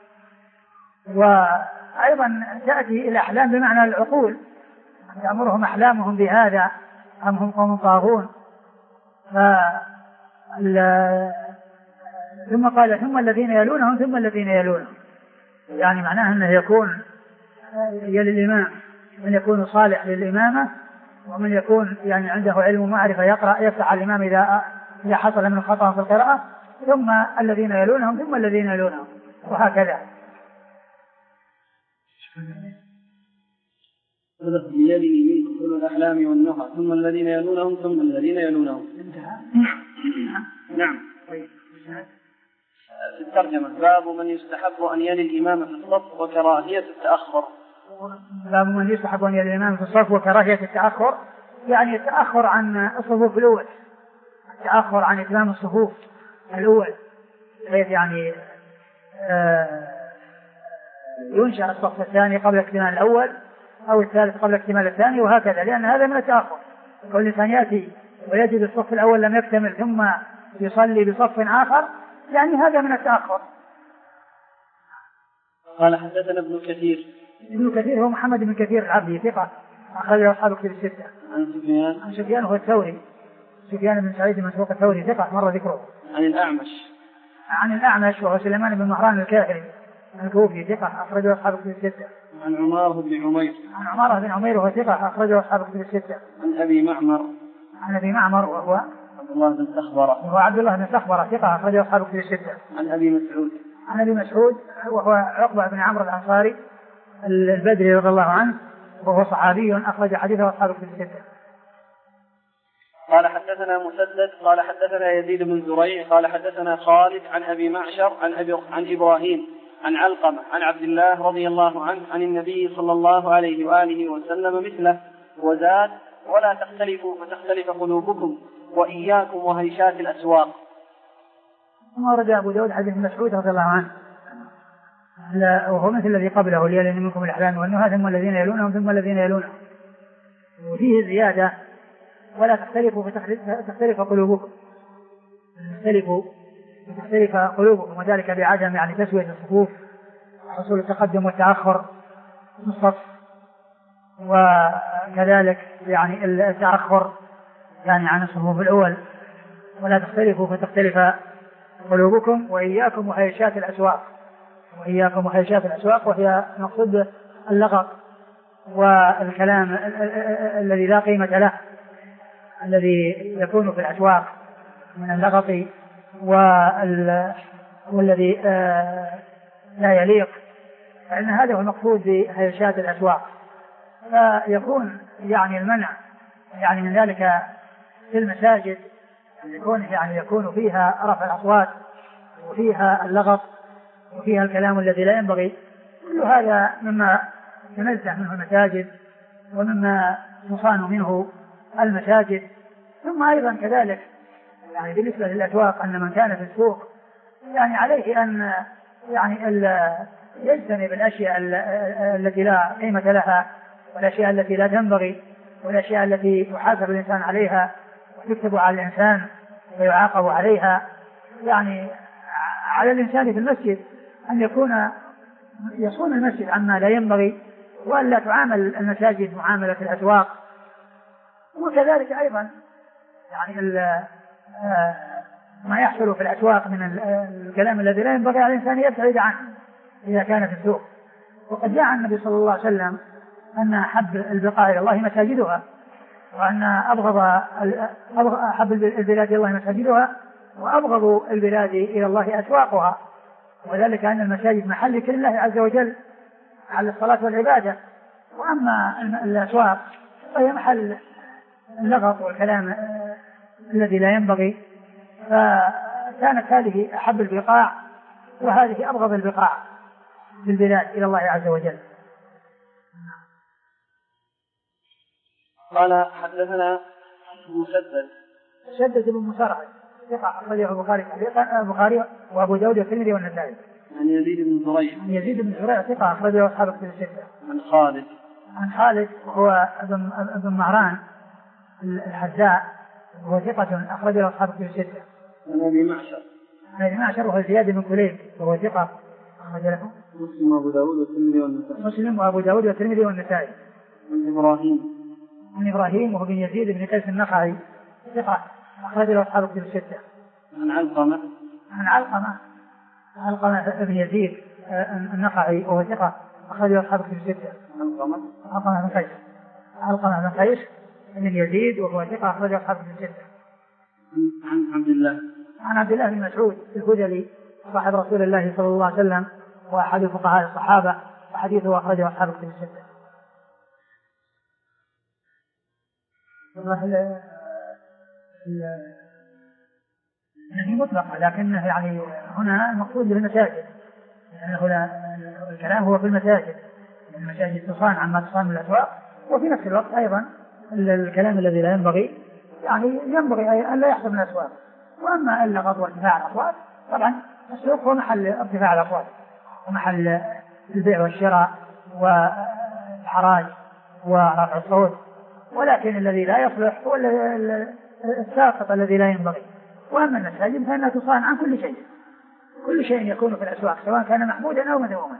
وأيضا تأتي الأحلام بمعنى العقول، تأمرهم أحلامهم بهذا أم هم قوم طاغون. ثم قال ثم الذين يلونهم ثم الذين يلونهم، يعني معناه أنه يكون يلي الإمام من يكون صالح للإمامة، ومن يكون يعني عنده علم ومعرفة يقرأ يفتح على الإمام إذا إذا حصل من خطأ في القراءة، ثم الذين يلونهم ثم الذين يلونهم، وهكذا. بيده منكم كل الأحلام والنهى ثم الذين يلونهم ثم الذين يلونهم. انتهى. نعم. الترجمة باب من يستحب أن يلي الإمام في الصف وكراهية التأخر. باب من يستحب أن يلي الإمام في الصف وكراهية التأخر، يعني التأخر عن الصفوف الأول، التأخر عن إتمام الصفوف الأول، بحيث يعني آه ينشأ الصف الثاني قبل اكتمال الأول أو الثالث قبل اكتمال الثاني، وهكذا، لأن هذا من التأخر. كل إنسان يأتي ويجد الصف الأول لم يكتمل ثم يصلي بصف آخر، يعني هذا من التأخر. قال حدثنا ابن كثير. ابن كثير هو محمد بن كثير العبدي، ثقة أخرجه أصحاب الكتب الستة. عن سفيان. عن سفيان هو الثوري، سفيان بن سعيد المسروق الثوري، ثقة مر ذكره. عن الأعمش. عن الأعمش وهو سليمان بن مهران الكاهلي الكوفي، ثقة أخرجه أصحاب الكتب الستة. عن عمارة بن عمير. عن عمارة بن عمير وهو ثقة أخرجه أصحاب الكتب الستة. عن أبي معمر. عن أبي معمر وهو عبد الله بن سخبرة. وهو عبد الله بن سخبرة، ثقة أخرجه أصحاب الكتب الستة. عن أبي مسعود. عن أبي مسعود وهو عقبة بن عمرو الأنصاري البدري رضي الله عنه، وهو صحابي أخرج حديثه أصحاب الكتب الستة. قال حدثنا مسدد قال حدثنا يزيد بن زريع قال حدثنا خالد عن أبي معشر عن أبي عن إبراهيم عن علقمة عن عبد الله رضي الله عنه عن النبي صلى الله عليه وآله وسلم مثله، وزاد: ولا تختلفوا فتختلف قلوبكم وإياكم وهيشات الأسواق. ثم ورد أبو داود حديث مسعود رضي الله عنه وهو مثل الذي قبله: ليلين منكم الأحلام والنهى ثم الذين يلونهم ثم الذين يلونهم. وفيه زيادة: ولا تختلفوا فتختلف قلوبكم، تختلفوا فتختلف قلوبكم، وذلك بعدم يعني تسوية الصفوف، حصول التقدم والتأخر في الصف، وكذلك يعني التأخر يعني عن الصفوف الأول. ولا تختلفوا فتختلف قلوبكم وإياكم وهيشات الأسواق، وإياكم وهيشات الأسواق، وهي مقصود اللغط والكلام الذي لا قيمة له، الذي يكون في الأسواق من اللغط والذي لا يليق، فإن هذا هو المقصود بهيشات الأسواق. فيكون يعني المنع يعني من ذلك في المساجد يكون يعني يكون فيها رفع الأصوات وفيها اللغط وفيها الكلام الذي لا ينبغي، كل هذا مما تنزه منه المساجد ومما تصان منه المساجد. ثم أيضا كذلك يعني بالنسبة للأسواق أن من كان في السوق يعني عليه أن يعني يجتنب الأشياء التي لا قيمة لها والأشياء التي لا تنبغي والأشياء التي يحاسب الإنسان عليها ويكتب على الإنسان ويعاقب عليها. يعني على الإنسان في المسجد أن يكون يصون المسجد عما لا ينبغي، وأن لا تعامل المساجد معاملة الأسواق. وكذلك أيضا يعني ما يحصل في الأسواق من الكلام الذي لا ينبغي على الإنسان يبتعد عنه إذا كان في السوق. وقد جاء النبي صلى الله عليه وسلم أن أحب البقاع إلى الله مساجدها، وأن أبغض أحب البلاد إلى الله مساجدها، وأبغض البلاد إلى الله أسواقها، وذلك أن المساجد محل ذكر الله عز وجل على الصلاة والعبادة، وأما الأسواق فهي محل اللغط والكلام الذي لا ينبغي، فكانت هذه أحب البقاع وهذه أبغض البقاع في البلاد إلى الله عز وجل. قال حدثنا مسدد مسدد بن مسرعد ثقة أخرجه البخاري البخاري وأبو داود والترمذي والنسائي. عن يزيد بن زريع عن يزيد بن زريع ثقة أخرجه أصحاب الكتب الستة. عن خالد عن خالد هو ابن ابن مهران الحذاء وهو ثقة أخرجه أصحاب الكتب الستة. عن أبي معشر عن أبي معشر وهو زياد بن كليب وهو ثقة أخرج له مسلم وأبو داود والترمذي والنسائي. مسلم وأبو داود والترمذي والنسائي. عن إبراهيم عن إبراهيم وهو بن يزيد بن قيس النخعي ثقة أخرج له أصحاب الكتب الستة. عن علقمة عن علقمة علقمة بن يزيد النخعي وهو ثقة أخرج له أصحاب الكتب الستة. علقمة علقمة بن قيس علقمة بن قيس بن يزيد وهو ثقة أخرج له أصحاب الكتب الستة. عن عبد الله عن عبد الله بن مسعود الهذلي صاحب رسول الله صلى الله عليه وسلم وأحد فقهاء الصحابة وحديثه أخرجه أصحاب الكتب الستة. هي مطلقة لكنه يعني هنا المقصود بالمساجد، يعني هنا الكلام هو في المساجد، المساجد تصان عما تصان من الأسواق، وفي نفس الوقت أيضا الكلام الذي لا ينبغي يعني ينبغي أن لا يحصل من الأسواق. وأما اللغط وارتفاع الأصوات طبعا السوق هو محل ارتفاع الأصوات ومحل البيع والشراء والحراج ورفع الصوت، ولكن الذي لا يصلح هو الساقط الذي لا ينبغي. وأما المساجد فإنها تصان عن كل شيء، كل شيء يكون في الأسواق سواء كان محمودا أو مذموما.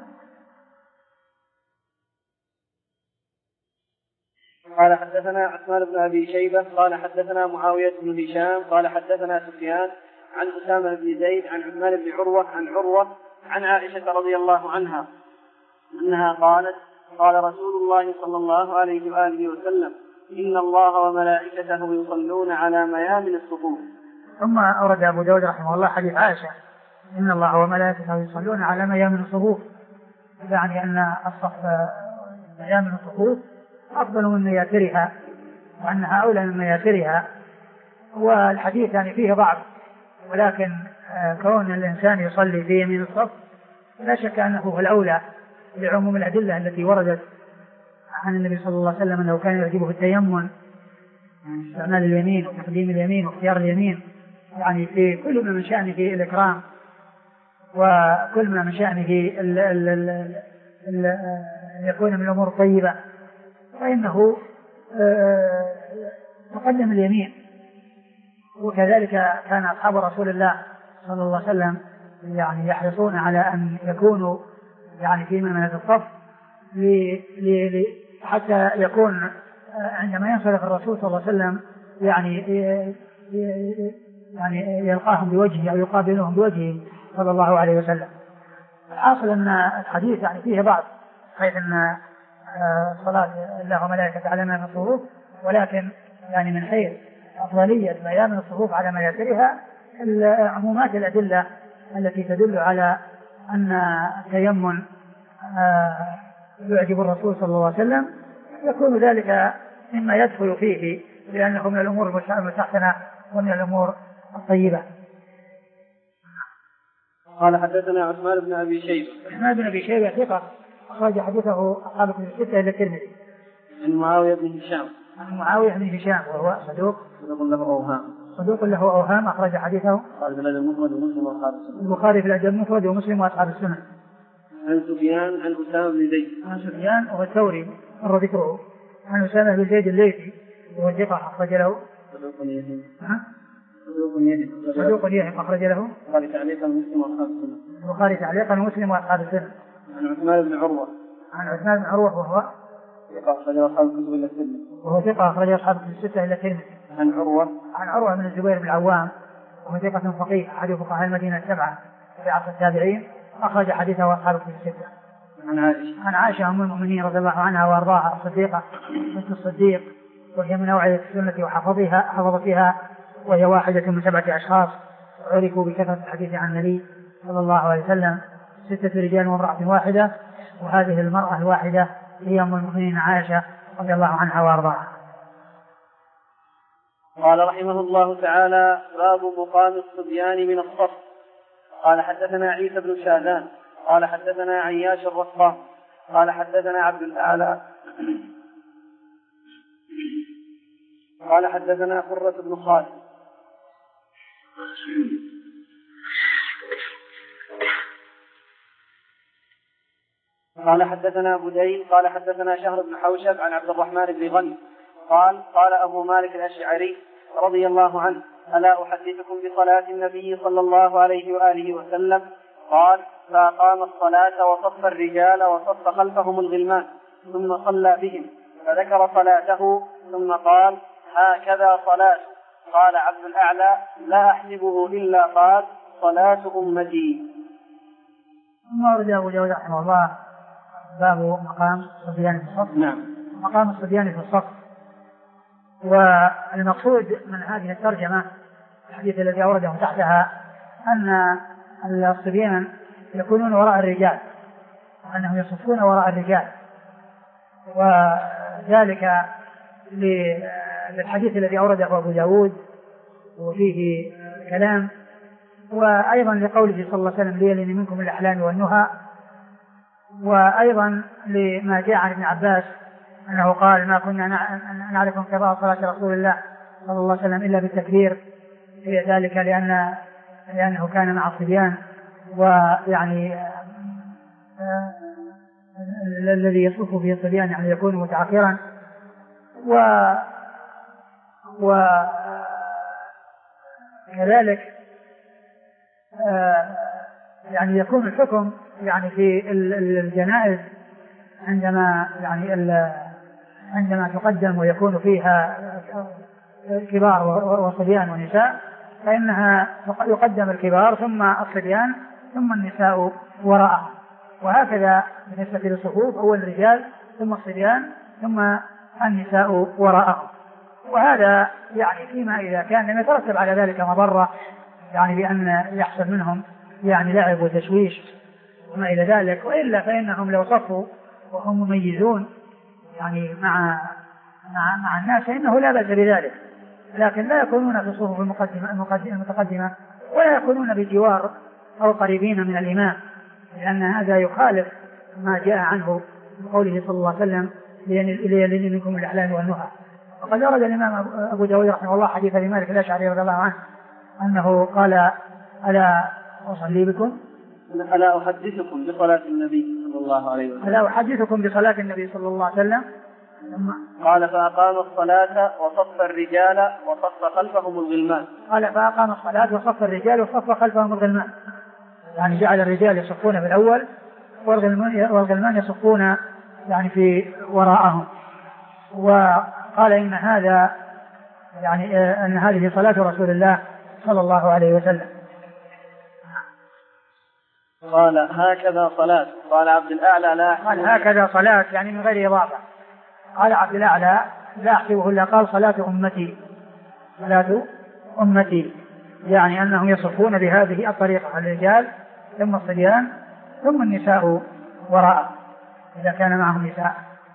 قال حدثنا عثمان بن أبي شيبة قال حدثنا معاوية بن هشام قال حدثنا سفيان عن أسامة بن زيد عن عثمان بن عروة عن عروة عن عائشة رضي الله عنها أنها قالت قال رسول الله صلى الله عليه وآله وسلم إن الله وملائكته يصلون على ميامن الصفوف. ثم أورد أبو داود رحمه الله حديث عائشة إن الله وملائكته يصلون على ميامن الصفوف، يعني أن الصف ميامن الصفوف أفضل من مياسرها وأنها أولى من مياسرها. والحديث يعني فيه ضعف، ولكن كون الإنسان يصلي في يمين الصف لا شك أنه هو الأولى لعموم الأدلة التي وردت عن النبي صلى الله عليه وسلم أنه كان يعجبه التيمم، يعني استعمال اليمين وتقديم اليمين واختيار اليمين، يعني في كل ما من شأنه في الإكرام وكل ما من شأنه يكون من الأمور الطيبة، فإنه تقدم اليمين. وكذلك كان أصحاب رسول الله صلى الله عليه وسلم يعني يحرصون على أن يكونوا يعني في ميمنة الصف حتى يكون عندما ينصرف الرسول صلى الله عليه وسلم يعني يعني يلقاهم بوجهه أو يقابلهم بوجهه صلى الله عليه وسلم. الحاصل أن الحديث يعني فيه بعض، حيث أن صلاة الله وملائكته على ميامن الصفوف، ولكن يعني من حيث أفضلية ميامن الصفوف على مياسرها عمومات الأدلة التي تدل على أن التيمم يعجب الرسول صلى الله عليه وسلم يكون ذلك مما يدخل فيه لأنه من الأمور المستحسنة ومن الأمور الطيبة. قال حدثنا عثمان بن أبي شيبة عثمان بن أبي شيبة ثقة أخرج حديثه أصحاب الكتب الستة إلا الترمذي. عن معاوية بن هشام عن معاوية بن هشام وهو صدوق صدوق له أوهام صدوق له أوهام أخرج حديثه البخاري في الأدب المفرد ومسلم وأصحاب السنن. عن سفيان عن أسامة بن زيد عن سفيان وهو الثوري مر ذكره عن أسامة بن زيد الليثي وهو ثقة أخرج له صدوق يهم صدوق يهم أخرج له البخاري تعليقا ومسلم وأصحاب السنن. البخاري تعليقا ومسلم وأصحاب السنن. عن عثمان بن عروة عن عثمان بن عروة وهو ثقة أخرج أصحاب الكتب إلا الترمذي وهو ثقة أخرج أصحاب الكتب الستة إلا الترمذي. عن عروة عن عروة بن الزبير بن العوام وهو ثقة فقيه أحد فقهاء المدينة السبعة في عصر التابعين أخرج حديثه أصحاب الكتب الستة. عن عائشة عن عائشة أم المؤمنين رضي الله عنها وأرضاها الصديقة بنت الصديق، وهي من أوعية السنة وحفظها حفظ فيها، وهي واحدة من سبعة أشخاص عرفوا بكثرة الحديث عن النبي صلى الله عليه وسلم، ستة رجال وامرأة واحدة، وهذه المرأة الواحدة هي أم المؤمنين عائشة رضي الله عنها وأرضاها. قال رحمه الله تعالى: باب مقام الصبيان من الصف. قال حدثنا عيسى بن شاذان قال حدثنا عياش الرقام قال حدثنا عبد الأعلى قال حدثنا قرة بن خالد قال حدثنا بديل قال حدثنا شهر بن حوشب عن عبد الرحمن بن غنم قال قال أبو مالك الأشعري رضي الله عنه: ألا أحدثكم بصلاة النبي صلى الله عليه وآله وسلم؟ قال: فأقام الصلاة وصف الرجال وصف خلفهم الغلمان ثم صلى بهم فذكر صلاته ثم قال: هكذا صلاة. قال عبد الأعلى: لا أحسبه إلا قال: صلاة أمتي. ثم ورد أبو داود رحمه الله باب مقام الصبيان في الصف. نعم. مقام الصبيان في الصف. والمقصود من هذه الترجمة الحديث الذي أورده تحتها أن الصبيان يكونون وراء الرجال وأنهم يصفون وراء الرجال، وذلك للحديث الذي أورده أبو داود وفيه كلام، وأيضا لقوله صلى الله عليه وسلم: ليلن منكم الأحلام والنهى، وأيضا لما جاء عن ابن عباس أنه قال: ما كنا نعرف انقضاء صلاة رسول الله صلى الله عليه وسلم إلا بالتكبير، في ذلك لأن لأنه كان مع الصبيان، ويعني الذي يصف فيه الصبيان يعني يكون متعثرا، و وكذلك يعني يكون الحكم يعني في الجنائز عندما يعني عندما تقدم ويكون فيها كبار وصبيان ونساء، فإنها يقدم الكبار ثم الصبيان ثم النساء وراءها، وهكذا بالنسبة للصفوف: أول الرجال ثم الصبيان ثم النساء وراءهم. وهذا يعني فيما إذا كان لم يترتب على ذلك مضرة، يعني بأن يحصل منهم يعني لعب وتشويش وما إلى ذلك، وإلا فإنهم لو صفوا وهم مميزون يعني مع مع مع الناس فإنه لا بأس بذلك، لكن لا يكونون في الصفوف المقدمة المتقدمة ولا يكونون بجوار أو قريبين من الإمام، لأن هذا يخالف ما جاء عنه بقوله صلى الله عليه وسلم: ليلن منكم الأحلام والنهى. وقد ورد الإمام أبو داود رحمه الله حديث أبي مالك الأشعري رضي الله عنه أنه قال: ألا أصلي بكم؟ ألا أحدثكم بصلاة النبي صلى الله عليه وسلم؟ ألا أحدثكم بصلاة النبي صلى الله عليه وسلم؟ قال: فأقام الصلاة وصف الرجال وصف خلفهم الغلمان. قال: فأقام الصلاة وصف الرجال وصف خلفهم الغلمان، يعني جعل الرجال يصفون في الأول والغلمان يصفون يعني في وراءهم. وقال: إن هذا يعني أن هذه صلاة رسول الله صلى الله عليه وسلم. قال: هكذا صلاة. قال عبد الأعلى: لا قال: هكذا صلاة يعني من غير إضافة. قال عبد الأعلى: لا أحسبه إلا قال: صلاة أمتي، صلاة أمتي، يعني أنهم يصفون بهذه الطريقة: الرجال ثم الصبيان ثم النساء وراء إذا كان معهم نساء.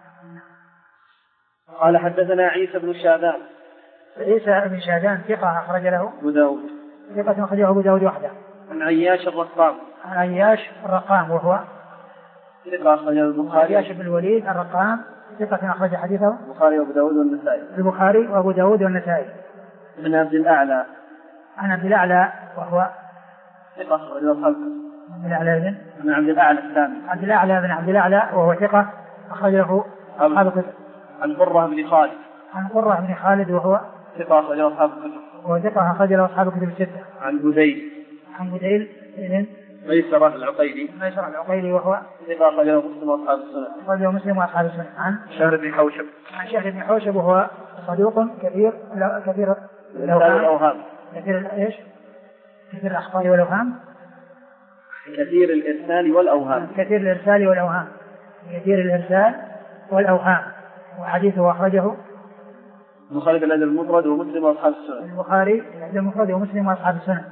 قال: حدثنا عيسى بن شاذان. عيسى بن شاذان ثقة أخرج له أبو داود. ثقة أخرجه أبو داود وحده. عن عياش الرقام. عن عياش الرقام وهو ثقة أخرجه البخاري. عياش بن الوليد الرقام ثقة أخرج حديثه البخاري وأبو داود والنسائي. البخاري وأبو داود والنسائي. من عبد الأعلى. عن عبد الأعلى وهو ثقة أخرجه أصحاب. عبد الأعلى بن من عبد الأعلى الثاني. عبد الأعلى بن عبد الأعلى وهو ثقة أخرجه أصحاب الكتب. عن قرة بن خالد. عن قرة بن خالد وهو ثقة أخرجه أصحاب الكتب. وهو ثقة أخرجه أصحاب الكتب الستة. عن بديل. عن بديل بن ميسرة العقيلي. ميسرة العقيلي وهو ثقة أخرجه مسلم وأصحاب السنة. أخرجه مسلم وأصحاب السنة. عن شهر بن حوشب. عن شهر بن حوشب وهو صدوق كثير لا كثير الأوهام. كثير إيش؟ كثير الأخطاء والأوهام. كثير الإرسال والأوهام. كثير الإرسال والأوهام. كثير الإرسال والأوهام. وحديثه أخرجه البخاري في الأدب المفرد ومسلم وأصحاب السنن. البخاري في الأدب المفرد ومسلم وأصحاب السنن.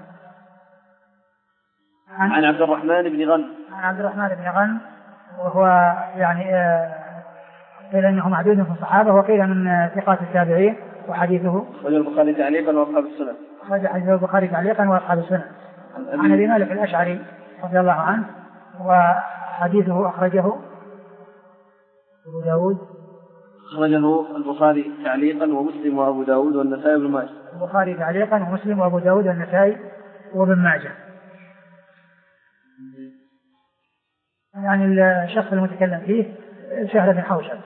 عن, عن عبد الرحمن بن غنم. عن عبد الرحمن بن غنم وهو يعني آه قيل أنه معدود في الصحابة وقيل من ثقات التابعين، وحديثه أخرجه البخاري تعليقا وأصحاب السنن. أخرج حديثه البخاري تعليقا وأصحاب السنن. عن أبي مالك الأشعري رضي الله عنه، وحديثه أخرجه أبو داود. أخرجه البخاري تعليقا ومسلم وأبو داود والنسائي وابن ماجه. البخاري تعليقا ومسلم وأبو داود والنسائي وابن ماجه. يعني الشخص المتكلم فيه شهر بن حوشب.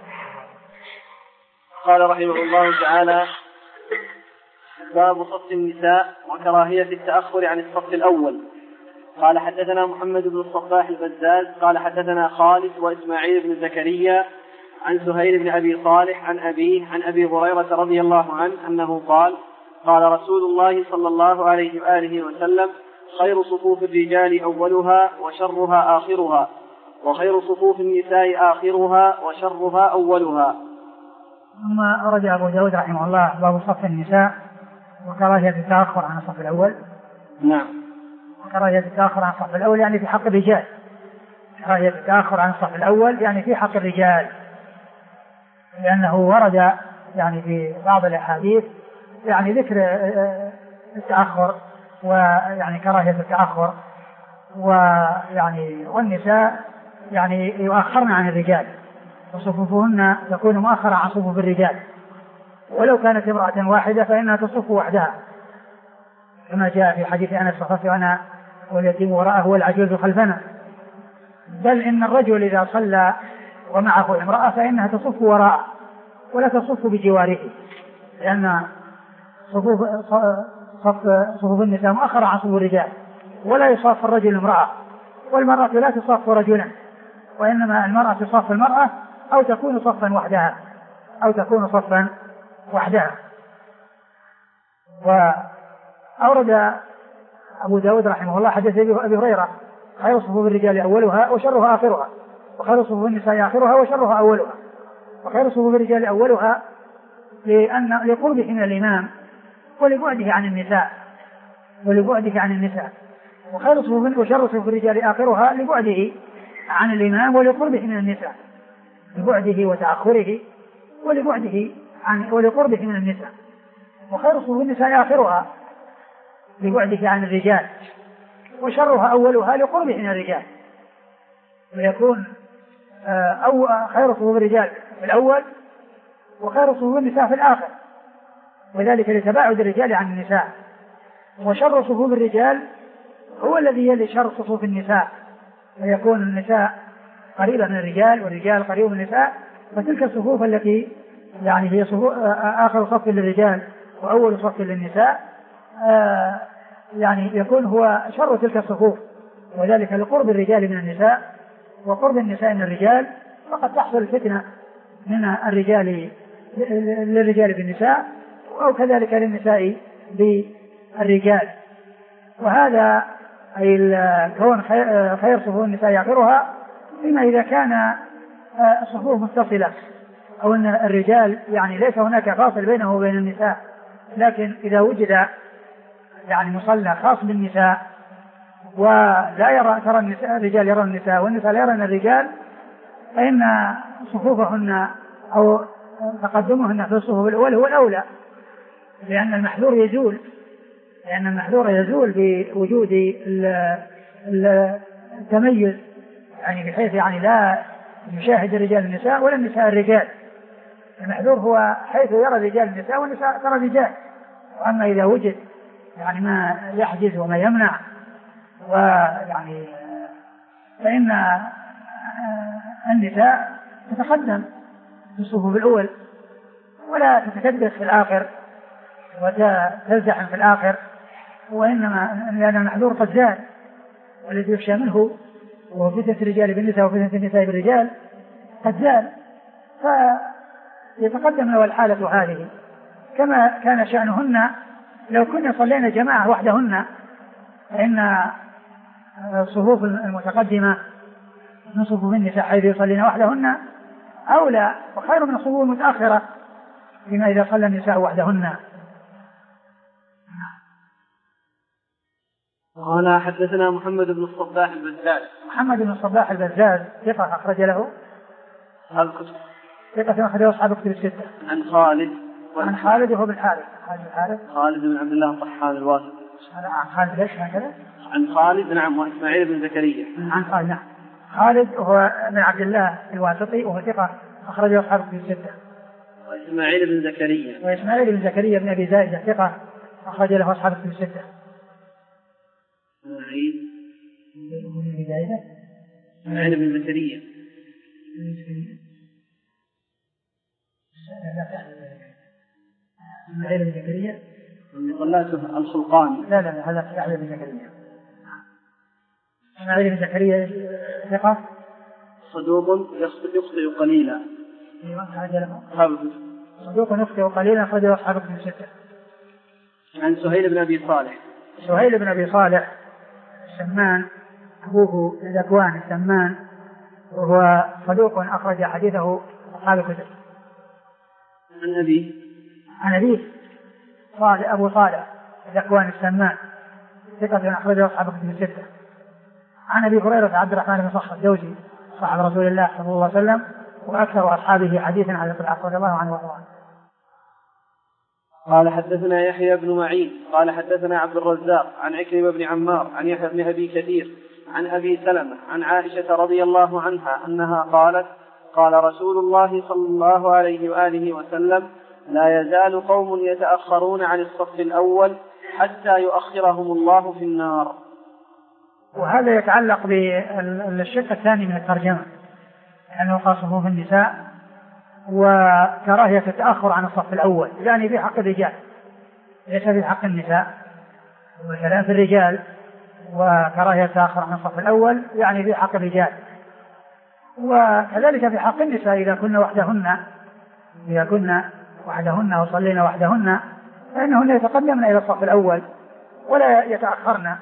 قال رحمه الله تعالى: باب صف النساء وكراهية التأخر عن الصف الأول. قال حدثنا محمد بن الصباح البزاز قال حدثنا خالد وإسماعيل بن زكريا عن سهيل بن أبي صالح عن أبيه عن أبي هريرة رضي الله عنه أنه قال: قال رسول الله صلى الله عليه وآله وسلم: خير صفوف الرجال أولها وشرها آخرها، وخير صفوف النساء آخرها وشرها أولها. ثم أورد أبو داود رحمه الله باب صف النساء وكراهية التأخر عن الصف الأول. نعم. كراهية التأخر عن الصف الأول يعني في حق الرجال. كراهية التأخر عن الصف الأول يعني في حق الرجال، لأنه ورد يعني في بعض الأحاديث يعني ذكر التأخر ويعني كراهية التأخر، ويعني والنساء يعني يؤخرن عن الرجال وصفوفهن تكون مؤخرة عن صفوف الرجال، ولو كانت امرأة واحدة فإنها تصف وحدها، كما جاء في حديث أنس: صففت أنا واليتيم وراءه والعجوز خلفنا. بل إن الرجل إذا صلى ومعه امرأة فإنها تصف وراءه ولا تصف بجواره، لأن صفوف صفوف النساء مؤخرة عن صفوف الرجال، ولا يصاف الرجل امرأة، والمرأة لا تصاف رجلا، وإنما المرأة تصاف المرأة أو تكون صفا وحدها أو تكون صفا وحدها. وأورد أبو داود رحمه الله حديث أبي هريرة: خير صفوف الرجال أولها وشرها آخرها، وخير صفوف النساء آخرها وشرها أولها. وخير صفوف الرجال أولها لأن لقربه من الإمام ولبعده عن النساء ولبعده عن النساء وخير صفوف وشر صفوف الرجال آخرها لبعده عن الإمام ولقربه من النساء، لبعده وتأخره ولبعده عن ولقربه من النساء. وخير صفوف النساء آخرها لبعده عن الرجال، وشرها أولها لقربه من الرجال، ويكون أو خير صفوف الرجال في الأول وخير صفوف النساء في الآخر، وذلك لتباعد الرجال عن النساء. وشر صفوف الرجال هو الذي يلي شر صفوف النساء، ويكون النساء قريبة من الرجال والرجال قريب من النساء، فتلك الصفوف التي يعني هي صفوف آخر صف للرجال وأول صف للنساء يعني يكون هو شر تلك الصفوف، وذلك لقرب الرجال من النساء وقرب النساء من الرجال. فقد تحصل الفتنة من الرجال للرجال بالنساء أو كذلك للنساء بالرجال. وهذا أي الكون خير صفوف النساء آخرها، فيما إذا كان الصفوف متصلة أو أن الرجال يعني ليس هناك فاصل بينه وبين النساء، لكن إذا وجد يعني مصلى خاص بالنساء ولا يرى ترى النساء الرجال يرى النساء والنساء لا يرون الرجال، فإن صفوفهن أو تقدمهن في الصفوف الأول هو الأولى، لأن المحذور يزول لأن المحذور يزول بوجود التميز، يعني بحيث يعني لا يشاهد الرجال النساء ولا النساء الرجال. المحذور هو حيث يرى الرجال النساء والنساء ترى الرجال. وأما إذا وجد يعني ما يحجز وما يمنع ويعني فإن النساء تتقدم في الصفوف الأول ولا تتكدس في الآخر وتزدحم في الآخر، وإنما لأن المحذور قد زال، والذي يخشى منه وهو فتنة الرجال بالنساء وفتنة النساء بالرجال قد زال، فيتقدم له الحالة هذه. كما كان شأنهن لو كنا صلينا جماعة وحدهن، فإن الصفوف المتقدمة من صفوف النساء حيث يصلين وحدهن أولى وخير من الصفوف المتأخرة فيما إذا صلى النساء وحدهن. قال حدثنا محمد بن الصباح البزاز. محمد بن الصباح البزاز ثقة أخرج له أصحاب الكتب ثقة أخرجه أصحاب الكتب الستة. عن خالد عن خالد وهو بن حارث. خالد بن حارث. خالد بن عبد الله الطحان الواسطي. عن خالد ليش هكذا؟ عن خالد نعم وإسماعيل بن زكريا. عن خالد نعم. خالد هو بن عبد الله الواسطي وهو ثقة أخرجه أصحاب الكتب الستة. وإسماعيل بن زكريا. وإسماعيل بن زكريا بن أبي زائدة ثقة أخرج له أصحاب الكتب الستة. إسماعيل بن أبي زائدة. إسماعيل بن زكريا. إسماعيل بن زكريا. طلاته الخلقاني. لا لا هذا إسماعيل بن زكريا. إسماعيل بن زكريا ثقة صدوق يخطئ قليلا. صدوق يخطئ قليلا أخرجه أصحاب الكتب الستة. عن سهيل بن أبي صالح. سهيل بن أبي صالح السمان أبوه ذكوان السمان وهو صدوق أخرج حديثه أصحاب الكتب. عن أبيه. عن أبيه صالح أبو صالح ذكوان السمان ثقة أخرجه أصحاب الكتب الستة. عن أبي هريرة عبد الرحمن بن صخر الدوسي صاحب رسول الله صلى الله عليه وسلم وأكثر أصحابه حديثا على الإطلاق رضي الله عنه وارضاه. قال حدثنا يحيى بن معين قال حدثنا عبد الرزاق عن عكرمة بن عمار عن يحيى بن أبي كثير عن أبي سلمة عن عائشة رضي الله عنها أنها قالت قال رسول الله صلى الله عليه وآله وسلم لا يزال قوم يتأخرون عن الصف الأول حتى يؤخرهم الله في النار. وهذا يتعلق بالشق الثاني من الترجمة لأنه خاصه في النساء وكراهية التأخر عن الصف الأول يعني في حق الرجال ليس في حق النساء وكلام في الرجال وكراهية التأخر عن الصف الأول يعني في حق الرجال وكذلك في حق النساء إذا كنا وحدهن إذا كنا وحدهن وصلينا وحدهن فإنهن يتقدمن إلى الصف الأول ولا يتأخرن.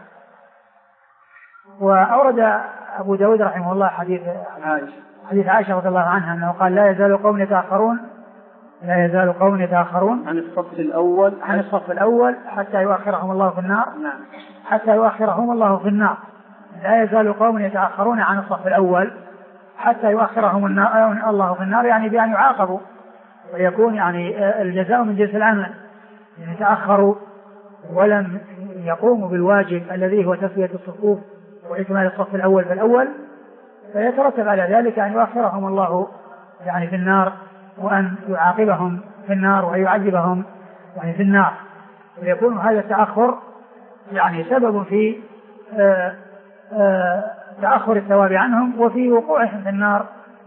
وأورد أبو داود رحمه الله حديث عائشة حديث عائشة رضي الله عنها أنه قال لا يزال قوم يتأخرون لا يزال قوم يتأخرون عن الصف الأول عن الصف الأول حتى يؤخرهم الله في النار. نعم. حتى يؤخرهم الله في النار. لا يزال قوم يتأخرون عن الصف الأول حتى يؤخرهم النار الله في النار يعني بأن يعاقبوا ويكون يعني الجزاء من جنس العمل يعني تأخروا ولم يقوموا بالواجب الذي هو تسوية الصفوف وإكمال الصف الأول فالأول فيترتب على ذلك أن يؤخرهم الله يعني في النار وأن يعاقبهم في النار وأن يعذبهم يعني في النار ويكون هذا التأخر يعني سبب في آآ آآ تأخر الثواب عنهم وفي وقوعهم في النار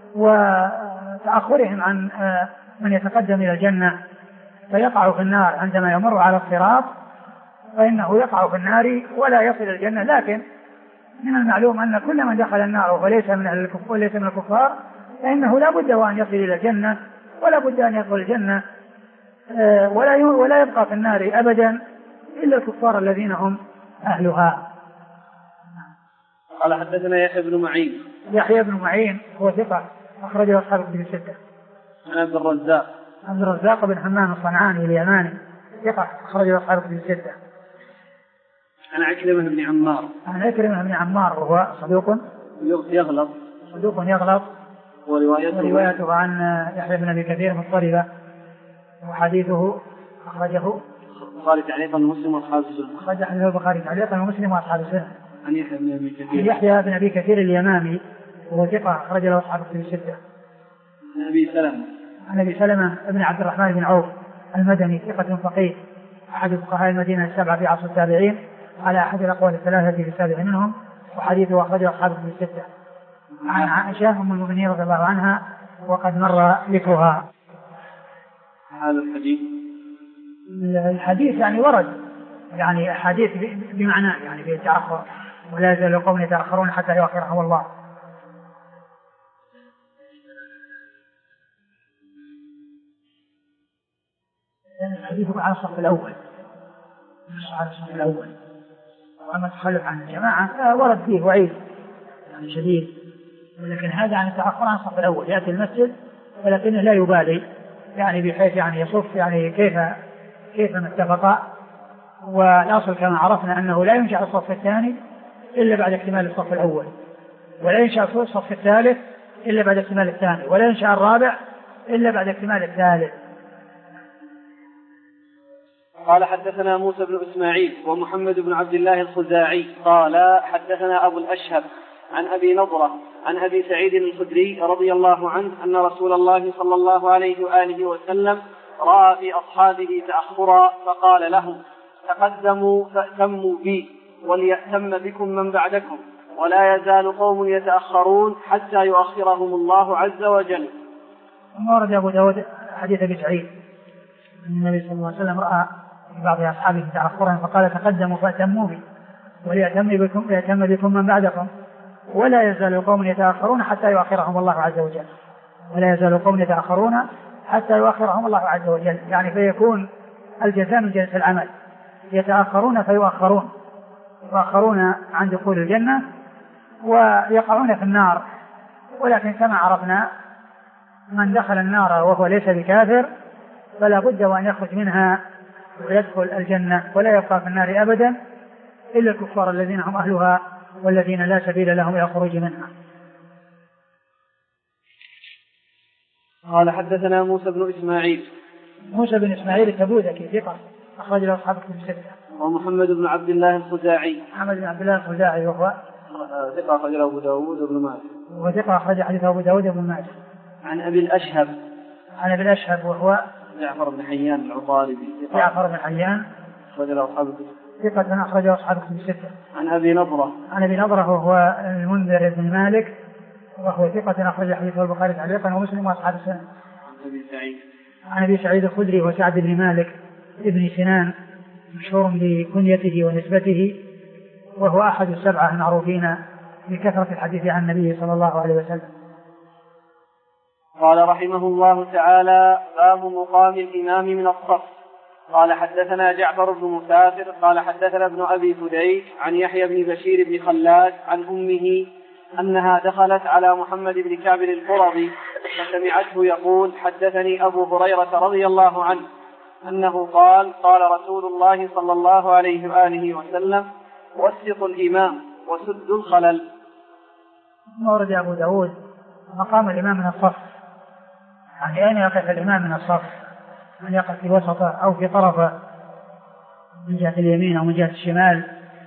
وتأخرهم عن من يتقدم إلى الجنة فيقع في النار عندما يمر على الصراط فإنه يقع في النار ولا يصل الجنة. لكن من المعلوم أن كل من دخل النار وليس من الكفار وليس من الكفار فإنه لا بد وأن يصل إلى الجنة ولا بد أن يدخل الجنة ولا ولا يبقى في النار أبدا إلا الكفار الذين هم أهلها. قال حدثنا يحيى بن معين. يحيى بن معين هو ثقة أخرجه أصحاب الكتب الستة. عن عبد الرزاق. عبد الرزاق بن حمام الصنعاني اليماني ثقة أخرجه أصحاب الكتب الستة. عن عكرمة بن عمار. عن عكرمة بن عمار وهو صدوق يغلط. صدوق يغلط. وروايته, وروايته عن يحيى بن أبي كثير مضطربة وحديثه أخرجه البخاري تعليقا ومسلم وأصحاب السنة. أخرج حديثه البخاري تعليقا ومسلم وأصحاب السنة. عن يحيى بن أبي كثير. يحيى بن أبي كثير اليمامي وهو ثقة أخرج له أصحاب الكتب الستة. عن أبي سلمة. عن أبي سلمة بن عبد الرحمن بن عوف المدني ثقة فقيه أحد فقهاء المدينة السبعة في عصر التابعين على أحد الأقوال الثلاثة في السابع منهم وحديثه أخرجه أصحاب الكتب الستة. عن عائشة أم المؤمنين رضي الله عنها وقد مر ذكرها. هذا الحديث الحديث يعني ورد يعني حديث بمعنى يعني في التأخر ولا يزال قوم يتأخرون حتى يؤخرهم الله. الحديث على الصف الأول على الصف الأول وأما التخلف عن الجماعة ورد فيه وعيد يعني شديد ولكن هذا عن التأخر عن الصف الأول يأتي المسجد ولكنه لا يبالي يعني بحيث يعني يصف يعني كيف كيف ما اتفق. والأصل كما عرفنا أنه لا ينشأ الصف الثاني إلا بعد اكتمال الصف الأول ولا ينشأ الصف الثالث إلا بعد اكتمال الثاني ولا ينشأ الرابع إلا بعد اكتمال الثالث. قال حدثنا موسى بن إسماعيل ومحمد بن عبد الله الخزاعي قال حدثنا أبو الأشهب عن أبي نضرة عن أبي سعيد الخدري رضي الله عنه أن رسول الله صلى الله عليه وآله وسلم رأى في أصحابه تأخرا فقال لهم تقدموا فأتموا بي وليأتم بكم من بعدكم ولا يزال قوم يتأخرون حتى يؤخرهم الله عز وجل. ورد أبو داود حديث أبي سعيد أن النبي صلى الله عليه وسلم رأى في بعض أصحابه تأخرا فقال تقدموا فأتموا بي وليأتم بكم, ليأتم بكم من بعدكم ولا يزال قوم يتأخرون حتى يؤخرهم الله عز وجل. ولا يزال قوم يتأخرون حتى يؤخرهم الله عز وجل، يعني فيكون الجزاء من جنس العمل، يتأخرون فيؤخرون، يؤخرون عن دخول الجنة ويقعون في النار. ولكن كما عرفنا من دخل النار وهو ليس بكافر فلا بد وأن يخرج منها ويدخل الجنة، ولا يبقى في النار أبدا إلا الكفار الذين هم أهلها والذين لا سبيل لهم إلى الخروج منها. قال حدثنا موسى بن إسماعيل موسى بن إسماعيل التبوذكي ثقة أخرج له أصحاب الكتب الستة. ومحمد بن عبد الله الخزاعي محمد بن عبد الله الخزاعي وهو ثقة أخرج له أبو داود وابن ماجه. وثقة أخرج حديثه أبو داود وابن ماجه. عن أبي الأشهب عن أبي الأشهب وهو جعفر بن حيان العطاردي جعفر بن حيان أخرج له أصحاب الكتب ثقة أخرج له أصحاب الكتب الستة. عن أبي نضرة عن أبي نضرة وهو المنذر بن مالك وهو ثقة أخرج حديثه البخاري تعليقا ومسلم وأصحاب السنن. عن أبي سعيد عن أبي سعيد الخدري وسعد بن مالك ابن سنان مشهور بكنيته ونسبته وهو أحد السبعة المعروفين بكثرة الحديث عن النبي صلى الله عليه وسلم. قال رحمه الله تعالى باب مقام الإمام من الصف. قال حدثنا جعفر بن مسافر قال حدثنا ابن أبي فديك عن يحيى بن بشير بن خلاد عن أمه أنها دخلت على محمد بن كعب القرظي فسمعته يقول حدثني أبو هريرة رضي الله عنه أنه قال قال رسول الله صلى الله عليه وآله وسلم وسطوا الإمام وسدوا الخلل. ورد أبو داود مقام الإمام من الصف، يعني أين يقف الإمام من الصف؟ أن يقف في وسطه أو في طرفه من جهة اليمين أو من جهة الشمال؟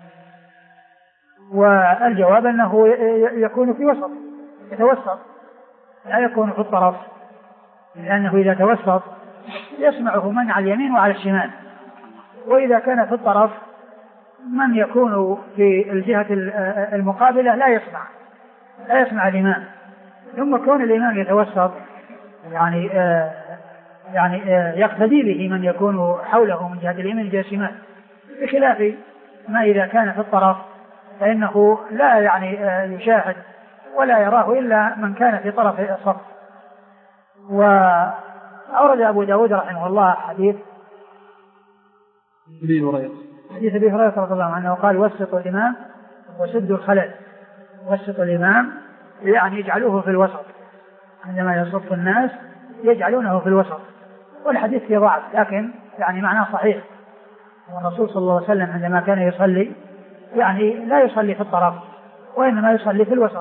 والجواب أنه يكون في وسط، يتوسط، لا يكون في الطرف، لأنه إذا توسط يسمعه من على اليمين وعلى الشمال، وإذا كان في الطرف من يكون في الجهة المقابلة لا يسمع لا يسمع الإمام. ثم كون الإمام يتوسط يعني آه يعني آه يقتدي به من يكون حوله من جهة اليمين وجهة الشمال، بخلاف ما إذا كان في الطرف فإنه لا يعني آه يشاهد ولا يراه إلا من كان في طرف الصف. وأورد أبو داود رحمه الله حديث أبي هريرة حديث أبي هريرة رضي الله عنه قال وسطوا الإمام وسدوا الخلل. وسطوا الإمام يعني يجعلوه في الوسط، عندما يصف الناس يجعلونه في الوسط، والحديث فيه ضعف لكن يعني معناه صحيح. والرسول صلى الله عليه وسلم عندما كان يصلي يعني لا يصلي في الطرف وإنما يصلي في الوسط.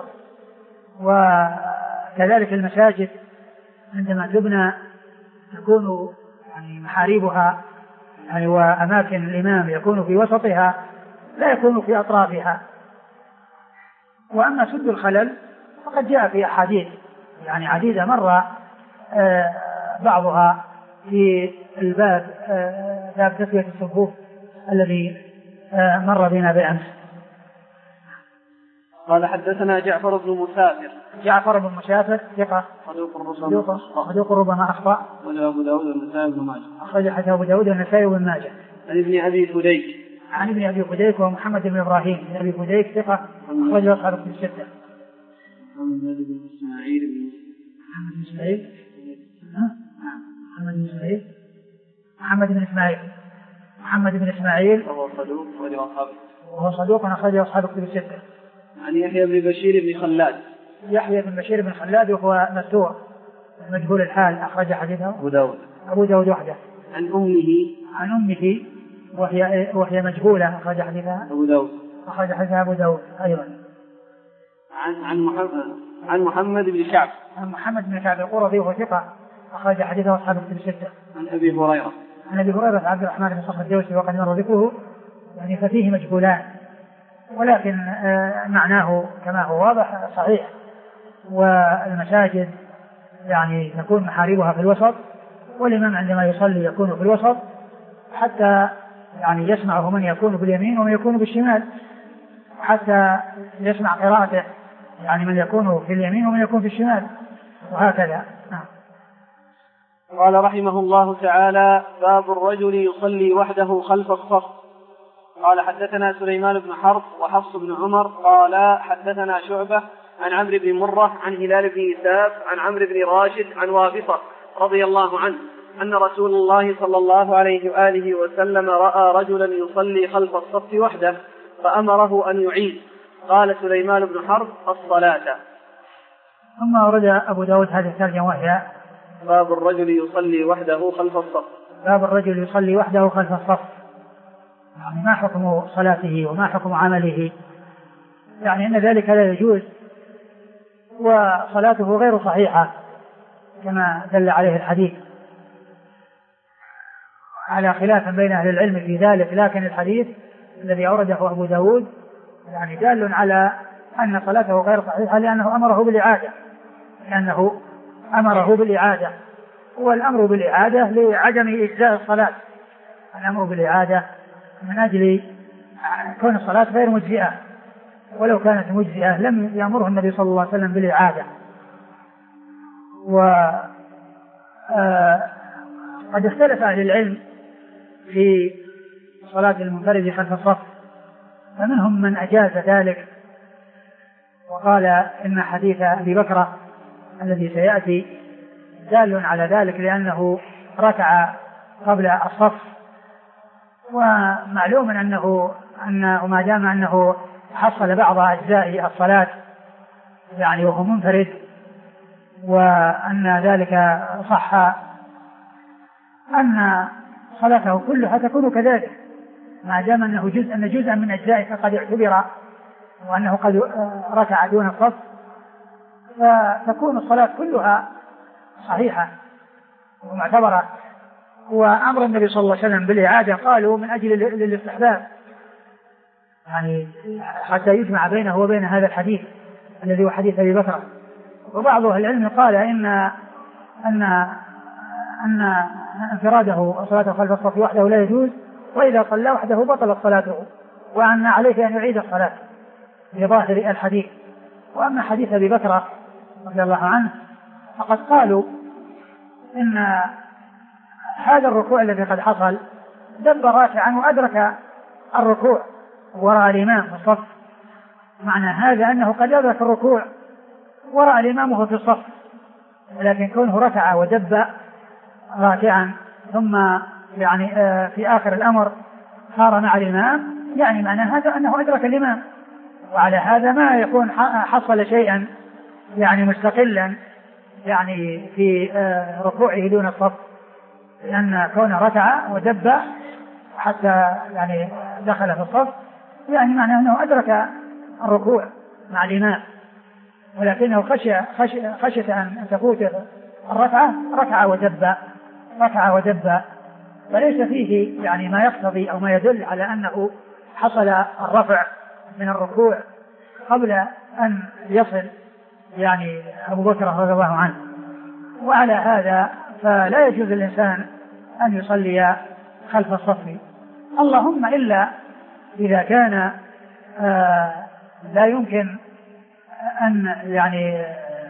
وكذلك المساجد عندما تبنى تكون يعني محاريبها يعني وأماكن الإمام يكون في وسطها لا يكون في أطرافها. وأما سد الخلل فقد جاء في أحاديث يعني عديدة مر آه بعضها في الباب آه باب تسوية الصفوف الذي آه مر بنا بالأمس. قال حدثنا جعفر بن مسافر جعفر بن مسافر ثقة صدوق ربما أخطأ وله أبو داود والنسائي بن ماجه أخرج حديث أبو داود والنسائي بن ماجه. عن ابن أبي فديك عن ابن أبي فديك ومحمد بن إبراهيم بن أبي فديك ثقة أخرج أصحاب الكتب الستة. محمد بن إسماعيل بن محمد بن إسماعيل محمد بن إسماعيل محمد بن إسماعيل محمد بن إسماعيل وهو صدوق وله أصحاب وهو صدوق أخرج أصحاب الكتب الستة. عن يحيى بن بشير بن خلاد يحيى بن بشير بن خلاد وهو مستور مجهول الحال أخرج حديثه أبو داود أبو داود وحده. عن أمه عن أمه وهي وهي مجهولة أخرج حديثها أبو داود أخرج حديثها أبو داود أيضا. عن عن محمد عن محمد بن كعب عن محمد بن كعب القرظي وهو ثقة أخرج حديثه أصحاب الكتب الستة. عن أبي هريرة عن أبي هريرة عبد الرحمن بن صخر الدوسي وقد مر ذكره، يعني ففيه مجهولان، ولكن معناه كما هو واضح صحيح. والمساجد يعني تكون محاربها في الوسط، والإمام عندما يصلي يكون في الوسط حتى يعني يسمعه من يكون باليمين ومن يكون بالشمال، حتى يسمع قراءته يعني من يكون في اليمين ومن يكون في الشمال، وهكذا. نعم. قال رحمه الله تعالى: باب الرجل يصلي وحده خلف الصف. قال حدثنا سليمان بن حرب وحفص بن عمر قال حدثنا شعبة عن عمرو بن مرة عن هلال بن إساف عن عمرو بن راشد عن وابصة رضي الله عنه أن رسول الله صلى الله عليه وآله وسلم رأى رجلا يصلي خلف الصف وحده فأمره أن يعيد. قال سليمان بن حرب: الصلاة. ثم أورد أبو داود هذه الترجمة وهي: باب الرجل يصلي وحده خلف الصف. باب الرجل يصلي وحده خلف الصف، يعني ما حكم صلاته وما حكم عمله؟ يعني أن ذلك لا يجوز، وصلاته غير صحيحة كما دل عليه الحديث، على خلاف بين أهل العلم في ذلك، لكن الحديث الذي أورده أبو داود يعني دال على أن صلاته غير صحيحة، لأنه أمره بالإعادة لأنه أمره بالإعادة والأمر بالإعادة لعدم إجزاء الصلاة. الأمر بالإعادة من أجل كون الصلاة غير مجزئة، ولو كانت مجزئة لم يأمره النبي صلى الله عليه وسلم بالإعادة. وقد اختلف أهل العلم في صلاة المنفرد خلف الصف، فمنهم من أجاز ذلك وقال إن حديث أبي بكر الذي سيأتي دال على ذلك، لأنه ركع قبل الصف، ومعلوم أنه أنه ما دام أنه حصل بعض أجزاء الصلاة يعني وهو منفرد، وأن ذلك صح، أن صلاته كلها تكون كذلك ما دام أنه جزء أن جزءا من أجزائه قد اعتبر وأنه قد ركع دون الصف، فتكون الصلاة كلها صحيحة ومعتبرة. وأمر النبي صلى الله عليه وسلم بالإعادة قالوا من أجل الاستحباب، يعني حتى يجمع بينه وبين هذا الحديث الذي هو حديث أبي بكر. وبعض أهل العلم قال إن أن أن انفراده صلاته خلف الصف وحده لا يجوز، وإذا صلى وحده بطلت صلاته، وأن عليه أن يعيد الصلاة بظاهر الحديث. وأما حديث أبي بكر رضي الله عنه فقد قالوا إن هذا الركوع الذي قد حصل دب راكعا وأدرك الركوع وراء الإمام في الصف، معنى هذا أنه قد أدرك الركوع وراء الإمام في الصف، ولكن كونه ركع ودب راكعا ثم يعني في آخر الأمر صار مع الإمام، يعني معنى هذا أنه أدرك الإمام، وعلى هذا ما يكون حصل شيئا يعني مستقلا يعني في ركوعه دون الصف، لأن كونه ركع ودب حتى يعني دخل في الصف يعني معنى أنه أدرك الركوع مع الإمام، ولكنه خشي خشي خشية أن تفوت الركعة ركع ودب ركع ودب فليس فيه يعني ما يقتضي أو ما يدل على أنه حصل الرفع من الركوع قبل أن يصل يعني أبو بكر رضي الله عنه. وعلى هذا فلا يجوز للإنسان أن يصلي خلف الصف، اللهم إلا إذا كان آه لا يمكن أن يعني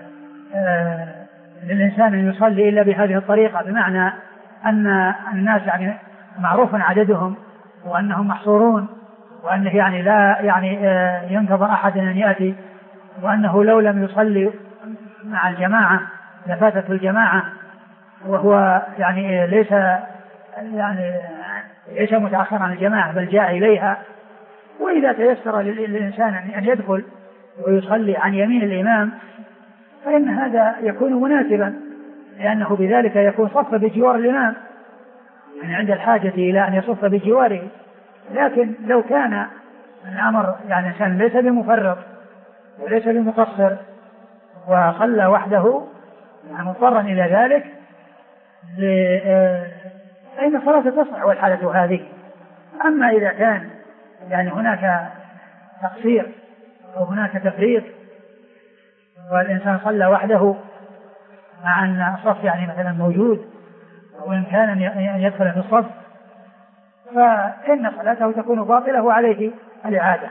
آه للإنسان أن يصلي إلا بهذه الطريقة، بمعنى أن الناس يعني معروف عددهم وأنهم محصورون، وأنه يعني لا يعني آه ينتظر أحد أن يأتي، وأنه لو لم يصلي مع الجماعة لفاتته الجماعة، وهو يعني ليس يعني ليس متأخر عن الجماعة بل جاء إليها. وإذا تيسر للإنسان أن يدخل ويصلي عن يمين الإمام فإن هذا يكون مناسبا، لأنه بذلك يكون صف بجوار الإمام، يعني عند الحاجة إلى أن يصف بجواره. لكن لو كان الأمر يعني الإنسان ليس بمفرط وليس بمقصر وصلى وحده مضطرا إلى ذلك، فإن الصلاة تصح والحالة هذه. أما إذا كان يعني هناك تقصير أو هناك تفريط والإنسان صلى وحده مع أن الصف يعني مثلا موجود وإمكان أن يدخل في الصف، فإن صلاته تكون باطلة وعليه الإعادة.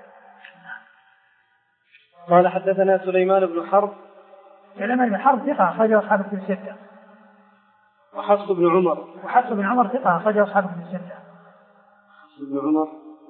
قال حدثنا سليمان بن حرب. سليمان بن حرب ثقة أخرجه أصحاب الكتب الستة. وحفص بن عمر. وحفص بن عمر ثقة أخرجه أصحاب الكتب الستة. حفص بن عمر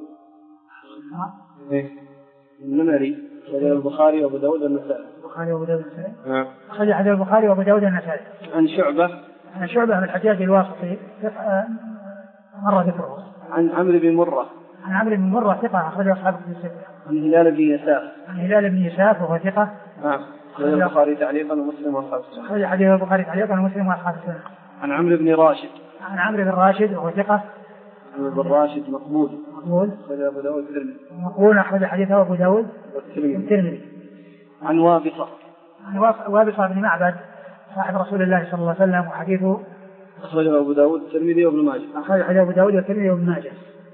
إيه النمري أخرجه البخاري وأبو داود والنسائي. البخاري وأبو داود والنسائي. نعم. أخرج حديث البخاري وأبو داود والنسائي. عن شعبة. عن شعبة بن الحجاج الواسطي مرة ذكره. عن عمرو بن مرة. عن عمرو بن مرة ثقة أخرجه أصحاب الكتب الستة. عن هلال بن يساف. عن هلال بن يساف وهو ثقة. نعم. أخرجه البخاري تعليقا ومسلم وأصحاب السنة. أخرج حديث البخاري تعليقا ومسلم وأصحاب السنة. عن عمرو بن راشد. عن عمرو بن راشد وهو ثقة. عمرو بن راشد مقبول. مقبول. أخرج أبو داود والترمذي. مقبول أخرج حديثه أبو داود والترمذي. عن وابصة. عن وابصة بن معبد صاحب رسول الله صلى الله عليه وسلم وحديثه أخرجه أبو داود والترمذي وابن ماجه. أخرج حديث أبو داود والترمذي وابن ماجه.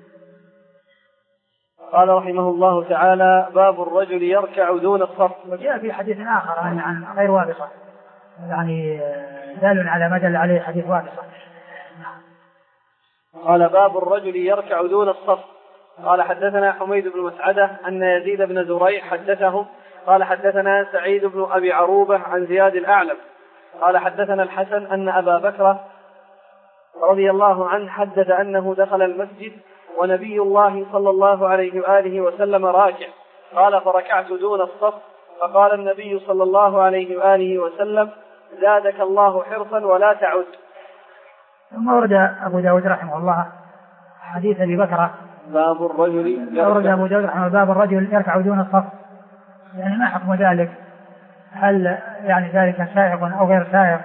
قال رحمه الله تعالى: باب الرجل يركع دون الصف. وجاء في حديث آخر عن عن غير وابصة يعني دال على ما دل عليه حديث وابصة. قال: باب الرجل يركع دون الصف. قال: حدثنا حميد بن مسعدة أن يزيد بن زريع حدثهم قال: حدثنا سعيد بن أبي عروبة عن زياد الأعلم قال: حدثنا الحسن أن أبا بكر رضي الله عنه حدث أنه دخل المسجد ونبي الله صلى الله عليه وآله وسلم راكع. قال: فركعت دون الصف، فقال النبي صلى الله عليه وآله وسلم: زادك الله حرصا ولا تعد. ثم ورد أبو داود رحمه الله حديث أبي بكر. باب الرجل ورد أبو داود رحمه الله باب الرجل يركع دون الصف، يعني ما حكم ذلك؟ هل يعني ذلك سائغ أو غير سائغ؟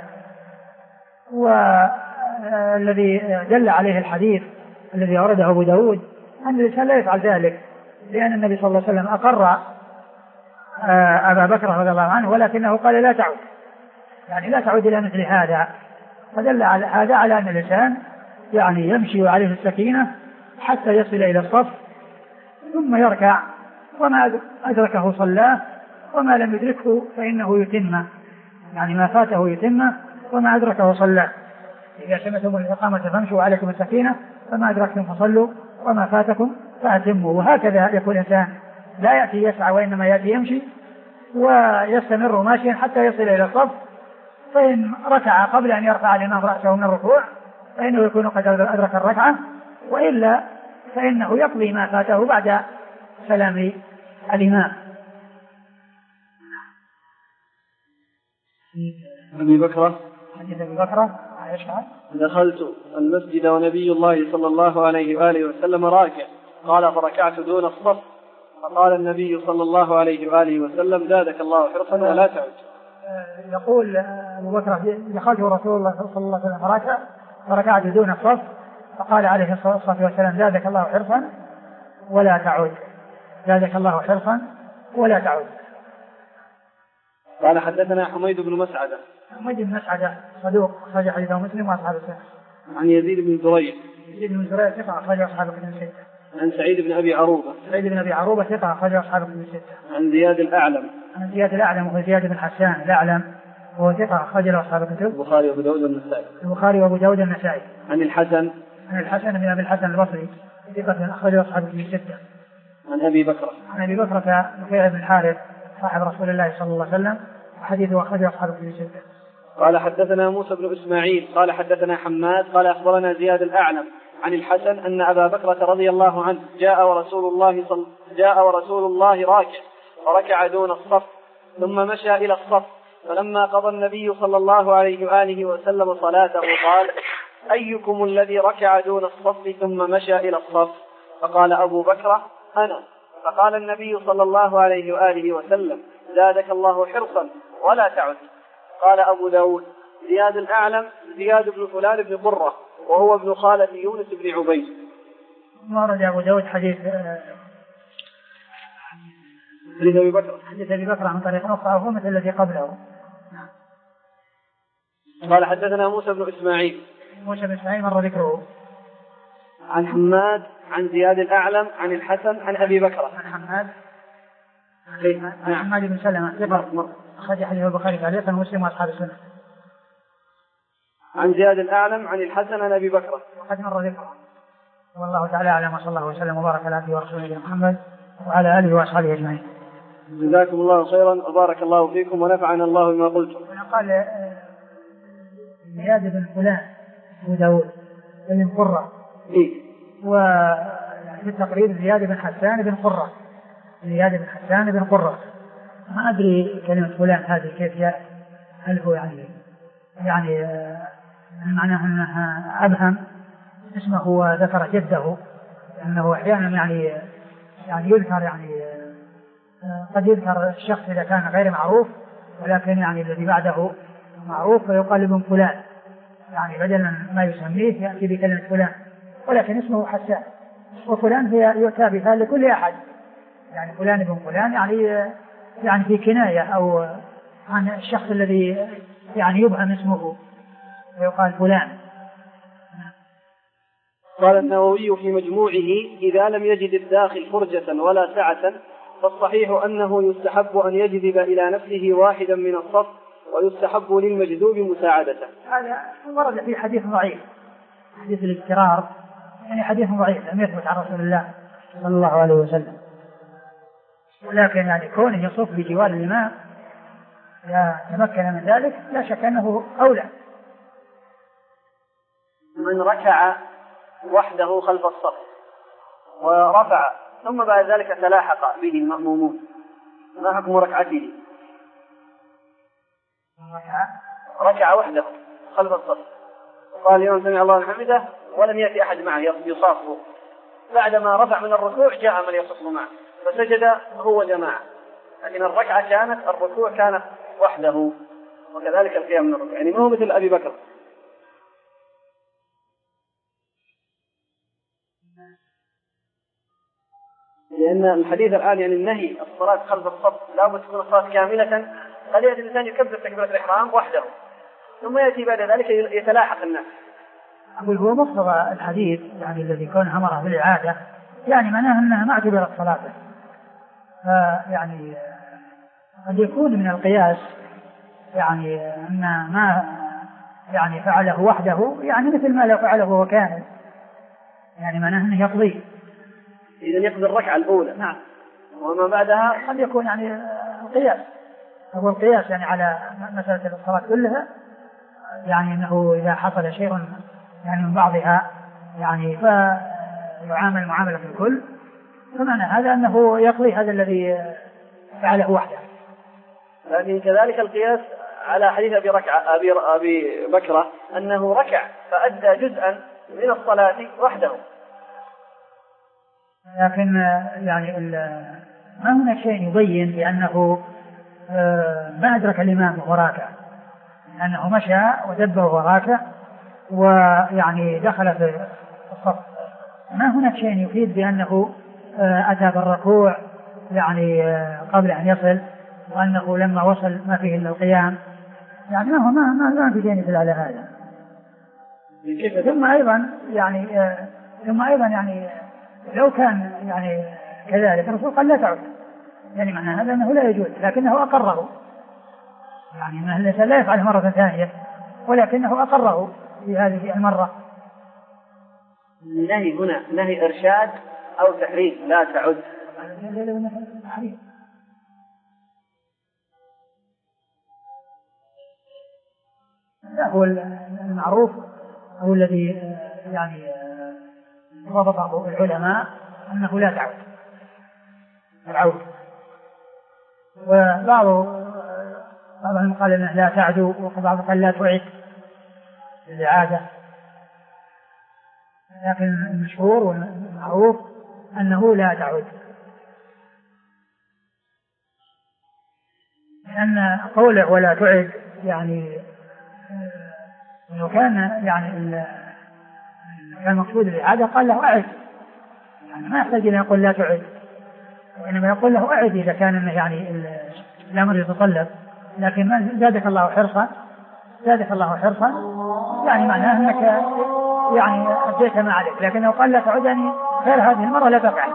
والذي دل عليه الحديث الذي ورده أبو داود أن الإنسان لا يفعل ذلك، لأن النبي صلى الله عليه وسلم أقر أبا بكر رضي الله عنه ولكنه قال لا تعود، يعني لا تعود إلى مثل هذا. فدل على هذا على أن الإنسان يعني يمشي عليه السكينة حتى يصل إلى الصف ثم يركع، وما أدركه صلاه وما لم يدركه فإنه يتم، يعني ما فاته يتم وما أدركه صلاه. إذا سمعتم الإقامة فامشوا عليكم السكينة فما أدركتم فصلوا وما فاتكم فأتموا. وهكذا يكون الإنسان لا يأتي يسعى وإنما يأتي يمشي ويستمر ماشيا حتى يصل إلى الصف، فإن ركع قبل أن يرفع الإمام رأسه من الركوع فإنه يكون قد أدرك الركعة، وإلا فإنه يقضي ما فاته بعد سلام الإمام. أبي بكر حديث أبي بكر دخلت المسجد ونبي الله صلى الله عليه وآله وسلم راكع. قال: فركعت دون الصف، فقال النبي صلى الله عليه وآله وسلم: زادك الله حرصا ولا تعد. يقول أبو بكر: دخلت رسول الله صلى الله عليه وسلم راكع فركعت دون الصف، فقال عليه الصلاة والسلام: زادك الله حرصا ولا تعد. زادك الله حرصا ولا تعد. قال: حدثنا حميد بن مسعدة. حميد بن مسعدة صدوق أخرج حديثه مسلم وأصحاب السنة. عن يزيد بن زريع. يزيد بن زريع ثقة أخرج أصحاب الكتب الستة. عن سعيد بن أبي عروبة. سعيد بن أبي عروبة ثقة أخرج أصحاب الكتب الستة. عن زياد الأعلم. عن زياد الأعلم وهو زياد بن حسان الأعلم وهو ثقة أخرج أصحاب الكتب. البخاري وأبو داود والنسائي. البخاري وأبو داود والنسائي. عن الحسن. عن الحسن بن أبي الحسن البصري ثقة أخرج أصحاب الكتب الستة. عن أبي بكر. عن أبي بكر نفيع بن الحارث صاحب رسول الله صلى الله عليه وسلم وحديثه أخرج أصحاب الكتب الستة. قال: حدثنا موسى بن إسماعيل قال: حدثنا حماد قال: أخبرنا زياد الأعلم عن الحسن أن أبا بكر رضي الله عنه جاء ورسول الله صل... جاء ورسول الله راكع فركع دون الصف ثم مشى إلى الصف، فلما قضى النبي صلى الله عليه وآله وسلم صلاته قال: أيكم الذي ركع دون الصف ثم مشى إلى الصف؟ فقال أبو بكر: أنا. فقال النبي صلى الله عليه وآله وسلم: زادك الله حرصا ولا تعد. قال أبو داود: زياد الأعلم زياد بن فلان بن قرة وهو ابن خالة يونس بن عبيد. ورد أبو داود حديث حديث أبي بكر حديث أبي بكر عن طريق أخرى وهو مثل الذي قبله. قال حدثنا موسى بن إسماعيل. موسى بن إسماعيل مر ذكره. عن حماد عن زياد الأعلم عن الحسن عن أبي بكر. عن حماد عن نعم. حماد بن سلمة مر أخرج حديث البخاري تعليقا ومسلم وأصحاب السنة. عن زياد الأعلم عن الحسن عن أبي بكر وقد مر ذكره. والله تعالى أعلم وصلى الله وسلم وبارك على عبده ورسوله محمد وعلى آله وأصحابه أجمعين. جزاكم الله خيرا وبارك الله فيكم ونفعنا الله بما قلتم. قال زياد بن فلان أبو داود بن قرة إيه؟ وفي التقريب زياد بن حسان بن قرة زياد بن حسان بن قرة. ما أدري كلمة فلان هذه كيف جاء، هل هو يعني يعني معناه أنها أبهم اسمه وذكر جده، لأنه أحيانا يعني يعني يذكر يعني قد يذكر الشخص إذا كان غير معروف، ولكن يعني الذي بعده معروف فيقال ابن فلان، يعني بدلا ما يسميه يأتي بكلمة فلان، ولكن اسمه حسان. وفلان هي يؤتى بها لكل أحد، يعني فلان ابن فلان يعني يعني في كناية أو عن الشخص الذي يعني يبهم اسمه ويقال فلان. قال النووي في مجموعه: إذا لم يجد الداخل فرجة ولا سعة فالصحيح أنه يستحب أن يجذب إلى نفسه واحدا من الصف، ويستحب للمجذوب مساعدته. هذا ورد في حديث ضعيف، حديث الاضطرار، يعني حديث ضعيف لم يثبت عن رسول الله صلى الله عليه وسلم، ولكن يعني كونه يصف بجوار الإمام يتمكن من ذلك لا شك أنه أولى. من ركع وحده خلف الصف ورفع ثم بعد ذلك تلاحق به المأمومون، ما حكم ركعته؟ ركع ركع وحده خلف الصف قال يوم سمع الله حمده ولم يأتي أحد معه يصافه، بعدما رفع من الركوع جاء من يصف معه فسجد هو جماعة، لكن الركعة كانت الركوع كانت وحده، وكذلك القيام من الركوع، يعني ما هو مثل أبي بكر. لأن الحديث الآن يعني النهي الصلاة خلف الصف لا بد تكون الصلاة كاملة، قد يأتي الإنسان يكبر تكبيرة الإحرام وحده ثم يأتي بعد ذلك يتلاحق الناس. أقول هو مقتضى الحديث يعني الذي كان أمره بالإعادة، يعني معناه أنها ما اعتبرت صلاته، فيعني قد يكون من القياس يعني أن ما يعني فعله وحده يعني مثل ما لو فعله هو كامل، يعني معناه أنه يقضي. إذا يقضي الركعة الأولى نعم، وما بعدها قد يكون يعني القياس هو القياس يعني على مسألة الصلاة كلها، يعني أنه إذا حصل شيء يعني من بعضها يعني فيعامل معاملة الكل، فمعنى هذا أنه يقضي هذا الذي فعله وحده. لكن كذلك القياس على حديث أبي ركعة أبي أبي بكرة أنه ركع فأدى جزءا من الصلاة وحده. لكن يعني ما هناك شيء يبين بأنه ما أدرك الإمام وهو راكع، لأنه مشى ودب وهو راكع ويعني دخل في الصف، ما هناك شيء يفيد بأنه أتى بالركوع يعني قبل أن يصل، وأنه لما وصل ما فيه إلا القيام، يعني ما هو ما ما, ما في شيء يدل على هذا. ثم أيضا يعني ثم أيضا يعني لو كان يعني كذلك الرسول قال لا تعود، يعني معنى هذا أنه لا يجوز، لكنه أقره، يعني أنه الإنسان لا يفعله مرة ثانية ولكنه أقره في هذه المرة. النهي هنا نهي إرشاد أو تحريم، لا تعد. لا هو المعروف أو الذي يعني ربطه العلماء أنه لا تعود العود، وبعض بعضهم قال أنه لا تعدو، وبعضهم قال لا تعد الإعادة، لكن المشهور والمعروف أنه لا تعود، لأن قوله ولا تعد يعني لو كان يعني كان مقصود الإعادة قال له أعد، يعني ما يحتاج أن يقول لا تعد، وإنما يقول له أعد إذا كان يعني الأمر يتطلب، لكن ما زادك الله حرصا زادك الله حرصا يعني معناه أنك يعني أديت ما عليك، لكن لو قال لا تعودني غير هذه المرة لا تفعل.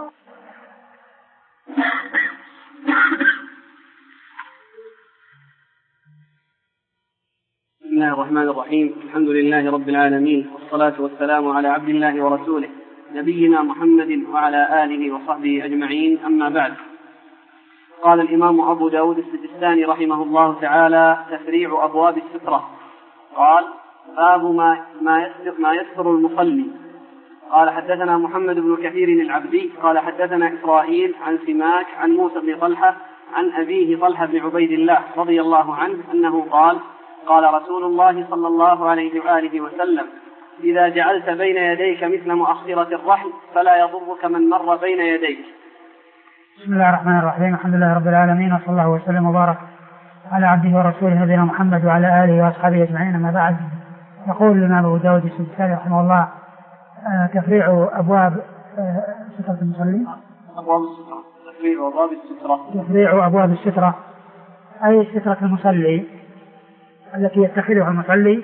بسم الله الرحمن الرحيم. الحمد لله رب العالمين، والصلاة والسلام على عبد الله ورسوله نبينا محمد وعلى آله وصحبه أجمعين، أما بعد. قال الإمام أبو داود السجستاني رحمه الله تعالى: تفريع أبواب السترة. قال: باب ما ما يستر, ما يستر المصلي. قال: حدثنا محمد بن كثير العبدي قال: حدثنا إسرائيل عن سماك عن موسى بن طلحة عن أبيه طلحة بن عبيد الله رضي الله عنه أنه قال: قال رسول الله صلى الله عليه وآله وسلم: إذا جعلت بين يديك مثل مؤخرة الرحل فلا يضرك من مر بين يديك. بسم الله الرحمن الرحيم. الحمد لله رب العالمين، وصلى الله وسلم وبارك على عبده ورسوله نبينا محمد وعلى آله وأصحابه أجمعين، أما بعد. يقول الإمام أبو داود السجستاني رحمه الله: تفريع أبواب سترة المصلي. أبواب السترة. تفريع أبواب السترة. تفريع أبواب السترة أي سترة المصلي التي يتخذها المصلي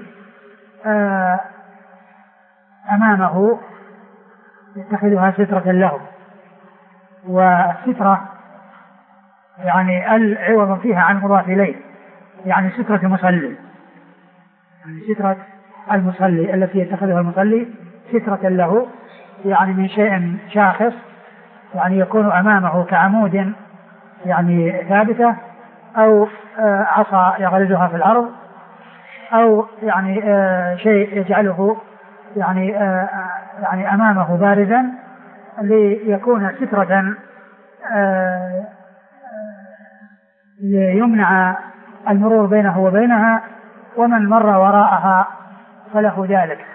أمامه، يتخذها سترة له. والسترة يعني العوض فيها عن مضاف إليه، يعني سترة المصلي، يعني سترة المصلي التي يتخذها المصلي سترة له، يعني من شيء شاخص يعني يكون أمامه كعمود يعني ثابتة، أو عصا يغرزها في الأرض، أو يعني شيء يجعله يعني يعني أمامه بارزا ليكون سترة ليمنع المرور بينه وبينها، ومن مر وراءها فله ذلك.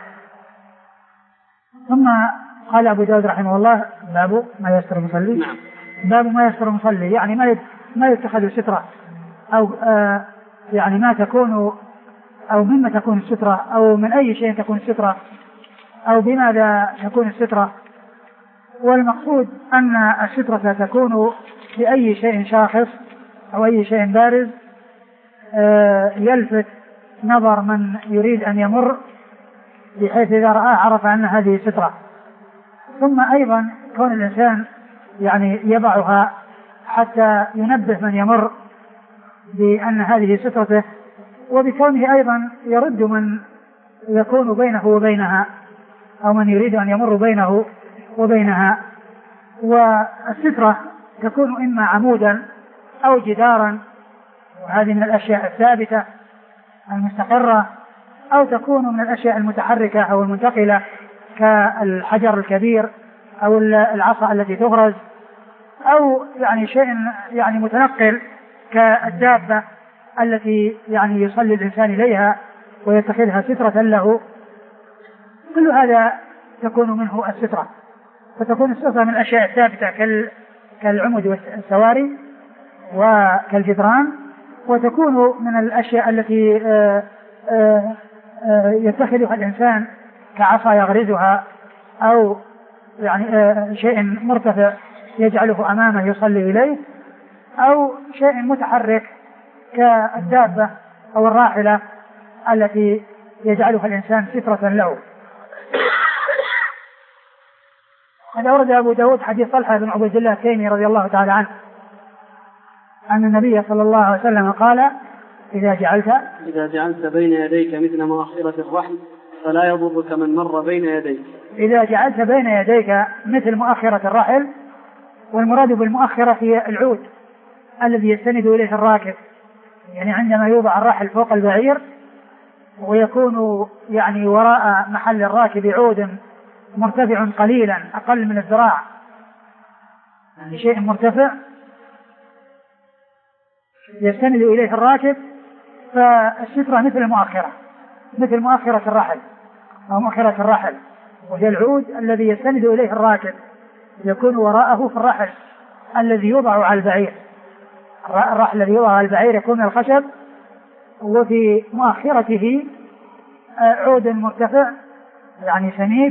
ثم قال أبو داود رحمه الله: باب ما يستر المصلي. باب ما يستر المصلي يعني ما ما يتخذ سترة، أو آه يعني ما تكون أو مما تكون السترة، أو من أي شيء تكون السترة، أو بماذا تكون السترة. والمقصود أن السترة تكون بأي شيء شاخص أو أي شيء بارز آه يلفت نظر من يريد أن يمر، بحيث إذا رآه عرف أن هذه سترة. ثم أيضا كون الإنسان يعني يضعها حتى ينبه من يمر بأن هذه سترته، وبكونه أيضا يرد من يكون بينه وبينها، أو من يريد أن يمر بينه وبينها. والسترة تكون إما عمودا أو جدارا، وهذه من الأشياء الثابتة المستقرة، أو تكون من الأشياء المتحركة أو المنتقلة كالحجر الكبير أو العصا التي تغرز، أو يعني شيء يعني متنقل كالدابة التي يعني يصلي الإنسان إليها ويتخذها سترة له. كل هذا تكون منه السترة. فتكون السترة من الأشياء الثابتة كالعمود والسواري وكالجدران، وتكون من الأشياء التي يتخذها الإنسان كعصا يغرزها، أو يعني شيء مرتفع يجعله أمامه يصلي إليه، أو شيء متحرك كالدابة أو الراحلة التي يجعلها الإنسان سترة له. قد أورد أبو داود حديث طلحة بن عبيد الله التيمي رضي الله تعالى عنه أن النبي صلى الله عليه وسلم قال: إذا جعلت إذا جعلت بين يديك مثل مؤخرة الرحل فلا يضرك من مر بين يديك. إذا جعلت بين يديك مثل مؤخرة الرحل، والمراد بالمؤخرة هي العود الذي يستند إليه الراكب، يعني عندما يوضع الرحل فوق البعير ويكون يعني وراء محل الراكب عود مرتفع قليلا أقل من الذراع، يعني شيء مرتفع يستند إليه الراكب، فالسترة مثل المؤخرة مثل مؤخرة الرحل أو مؤخرة الرحل، وهي العود الذي يستند إليه الراكب يكون وراءه في الرحل الذي يوضع على البعير. الرحل الذي يوضع على البعير يكون من الخشب، وفي مؤخرته عود مرتفع يعني سميك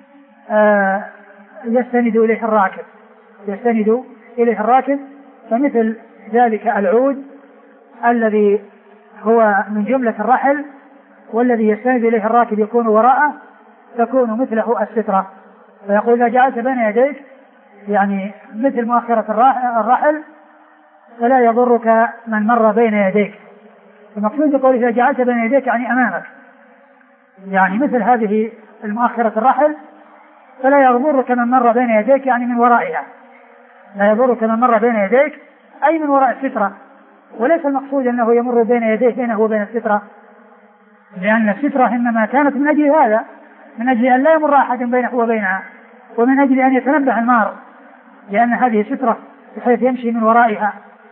يستند إليه الراكب يستند إليه الراكب فمثل ذلك العود الذي هو من جملة الرحل والذي يستند إليه الراكب يكون وراءه تكون مثله السترة. فيقول إذا جعلت بين يديك يعني مثل مؤخرة الرحل فلا يضرك من مر بين يديك. المقصود يقول إذا جعلت بين يديك يعني أمامك، يعني مثل هذه المؤخرة الرحل فلا يضرك من مر بين يديك يعني من ورائها، لا يضرك من مر بين يديك أي من وراء السترة. وليس المقصود أنه يمر بين يديه بينه وبين السترة، لأن السترة إنما كانت من أجل هذا، من أجل أن لا يمر أحد بينه وبينها، ومن أجل أن يتنبه المار، لأن هذه سترة بحيث يمشي من ورائها.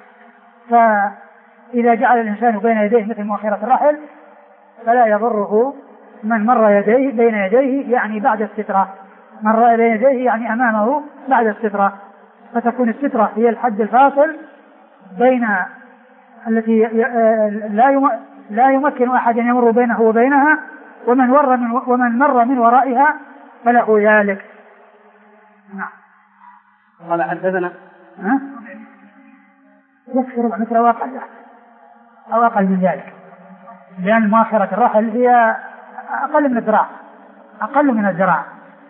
فإذا جعل الإنسان بين يديه مثل مؤخرة الرحل فلا يضره من مر يديه بين يديه يعني بعد السترة، مر بين يديه يعني أمامه بعد السترة، فتكون السترة هي الحد الفاصل بين التي لا لا يمكن أحد أن يمر بينه وبينها، ومن مر من ومن مر من ورائها فله ذلك. نعم. قال حدثنا ها يكثر مثل واقع أو أقل من ذلك، لأن مؤخرة الرحل هي أقل من الذراع، أقل من الذراع.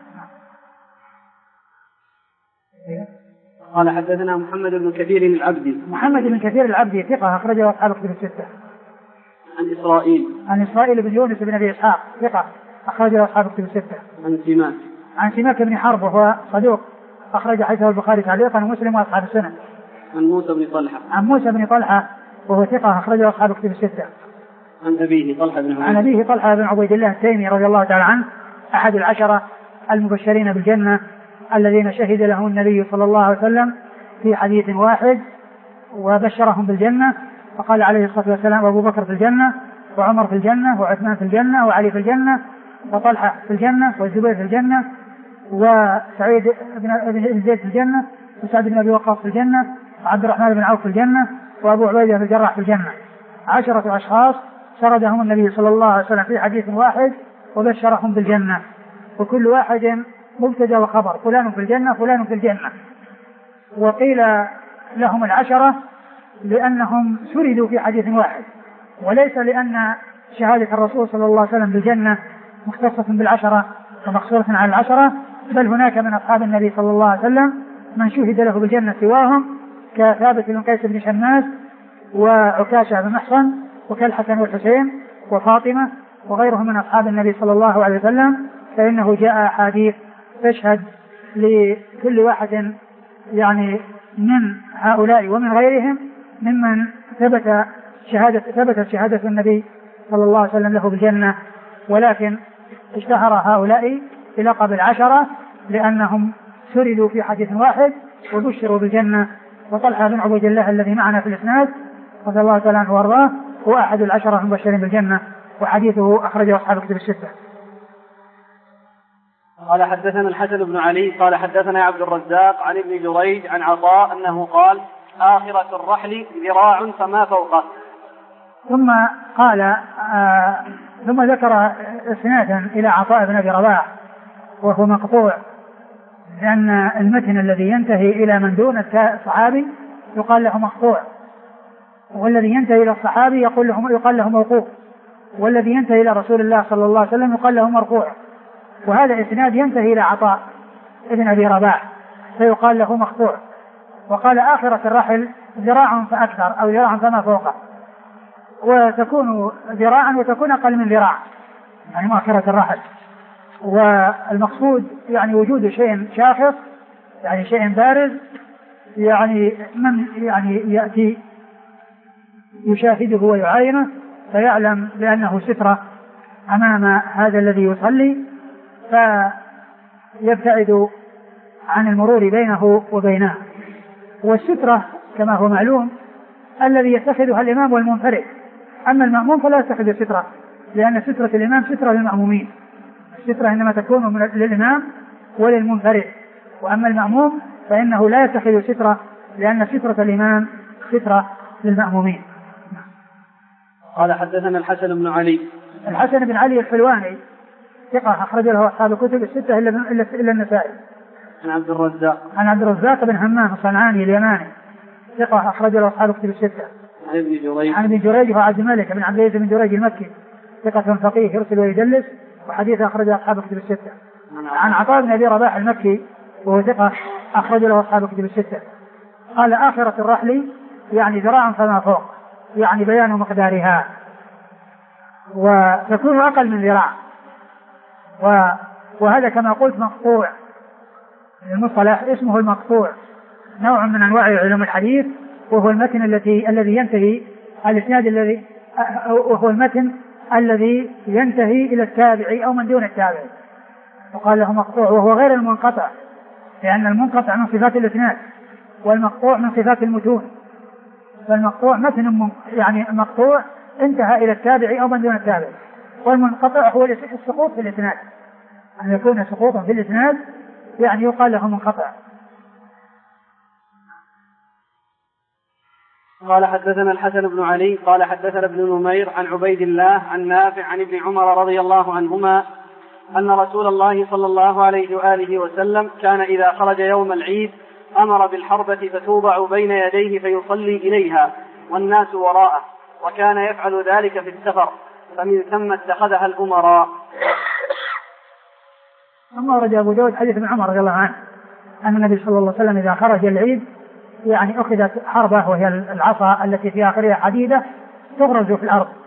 قال حدثنا محمد بن كثير العبدي. محمد بن كثير العبدي ثقة أخرجه أصحاب كتب الستة. عن إسرائيل. عن إسرائيل بن يونس بن أبي إسحاق ثقة أخرجه أصحاب كتب الستة. عن سماك. عن سماك بن حرب وهو صدوق أخرج حديثه البخاري تعليقا ومسلم وأصحاب السنن. عن موسى بن طلحة. عن موسى بن طلحة وهو ثقة أخرجه أصحاب كتب الستة. عن أبيه طلحة بن عبيد. عن أبيه طلحة بن عبيد الله التيمي رضي الله تعالى عنه أحد العشرة المبشرين بالجنة الذين شهد لهم النبي صلى الله عليه وسلم في حديث واحد وبشرهم بالجنة، فقال عليه الصلاة والسلام أبو بكر في الجنة، وعمر في الجنة، وعثمان في الجنة، وعلي في الجنة، وطلحة في الجنة، والزبير في الجنة، وسعيد بن زيد في الجنة، وسعد بن أبي وقاص في الجنة، وعبد الرحمن بن عوف في الجنة، وأبو عبيدة بن الجراح في الجنة. عشرة أشخاص سردهم النبي صلى الله عليه وسلم في حديث واحد وبشرهم بالجنة، وكل واحد مبتدأ وخبر، فلان في الجنة فلان في الجنة. وقيل لهم العشرة لأنهم سردوا في حديث واحد، وليس لأن شهادة الرسول صلى الله عليه وسلم بالجنة مختصة بالعشرة ومقصورة على العشرة، بل هناك من أصحاب النبي صلى الله عليه وسلم من شهد له بالجنة سواهم كثابت بن قيس بن شماس وعكاشة بن محصن وكالحسن والحسين وفاطمة وغيرهم من أصحاب النبي صلى الله عليه وسلم، فإنه جاء أحاديث تشهد لكل واحد يعني من هؤلاء ومن غيرهم ممن ثبت شهادة ثبتت شهادة النبي صلى الله عليه وسلم له بالجنة، ولكن اشتهر هؤلاء بلقب العشرة لأنهم سردوا في حديث واحد وبشروا بالجنة. وطلحة بن عبيد الله الذي معنا في الإسناد رضي الله تعالى عنه وارضاه هو أحد العشرة المبشرين بالجنة، وحديثه أخرجه أصحاب الكتب الستة. قال حدثنا الحسن بن علي قال حدثنا عبد الرزاق عن ابن جريج عن عطاء أنه قال آخرة الرحل ذراع فما فوقه. ثم قال آه ثم ذكر إسنادا إلى عطاء بن أبي رباح وهو مقطوع، لأن المتن الذي ينتهي إلى من دون الصحابي يقال له مقطوع، والذي ينتهي إلى الصحابي يقول له يقال له موقوف، والذي ينتهي إلى رسول الله صلى الله عليه وسلم يقال له مرفوع. وهذا الإسناد ينتهي إلى عطاء ابن أبي رباح فيقال له مقطوع. وقال آخرة الرحل ذراع فأكثر أو ذراع فما فوقه، وتكون ذراعا وتكون أقل من ذراع يعني مؤخرة الرحل. والمقصود يعني وجود شيء شاخص يعني شيء بارز، يعني من يعني يأتي يشاهده ويعاينه فيعلم بأنه سترة أمام هذا الذي يصلي، فيبتعد عن المرور بينه وبينه. والسترة كما هو معلوم الذي يتخذها الإمام والمنفرد، أما المأموم فلا يتخذ السترة، لأن سترة الإمام سترة للمأمومين، السترة إنما تكون للإمام وللمنفرد، وأما المأموم فإنه لا يتخذ سترة، لأن سترة الإمام سترة للمأمومين. قال حدثنا الحسن بن علي. الحسن بن علي الحلواني ثقة أخرج له أصحاب الكتب الستة إلا إلا النسائي. عن عبد الرزاق. عن عبد الرزاق بن همام الصنعاني اليماني ثقة أخرج له أصحاب الكتب الستة. عن ابن جريج. عن ابن جريج وعبد الملك بن عبد العزيز بن جريج المكي ثقة فقيه يرسل ويدلس، وحديث أخرج أصحاب كتب الستة. عن عطاء بن أبي رباح المكي وهو ثقة أخرج له أصحاب كتب الستة قال آخرة الرحل يعني ذراع فما فوق، يعني بيان مقدارها، وتكون أقل من ذراع، وهذا كما قلت مقطوع. المصطلح اسمه المقطوع، نوع من أنواع علوم الحديث، وهو المتن التي الذي ينتهي الإسناد الذي وهو المتن الذي ينتهي إلى التابعي أو من دون التابعي، وقال له مقطوع، وهو غير المنقطع، لأن المنقطع من صفات الإسناد والمقطوع من صفات المتون. فالمقطوع متن يعني مقطوع انتهى إلى التابعي أو من دون التابعي، والمنقطع هو السقوط في الإسناد، أن يكون سقوطا في الإسناد يعني يقال له منقطع. قال حدثنا الحسن بن علي قال حدثنا ابن نمير عن عبيد الله عن نافع عن ابن عمر رضي الله عنهما أن رسول الله صلى الله عليه وآله وسلم كان إذا خرج يوم العيد أمر بالحربة فتوضع بين يديه فيصلي إليها والناس وراءه، وكان يفعل ذلك في السفر، فمن ثم اتخذها الأمراء. ثم ورد أبو داود حديث ابن عمر رضي الله عنه أن النبي صلى الله عليه وسلم إذا خرج العيد يعني أخذت حربة، وهي العصا التي في آخرها حديدة تغرز في الأرض،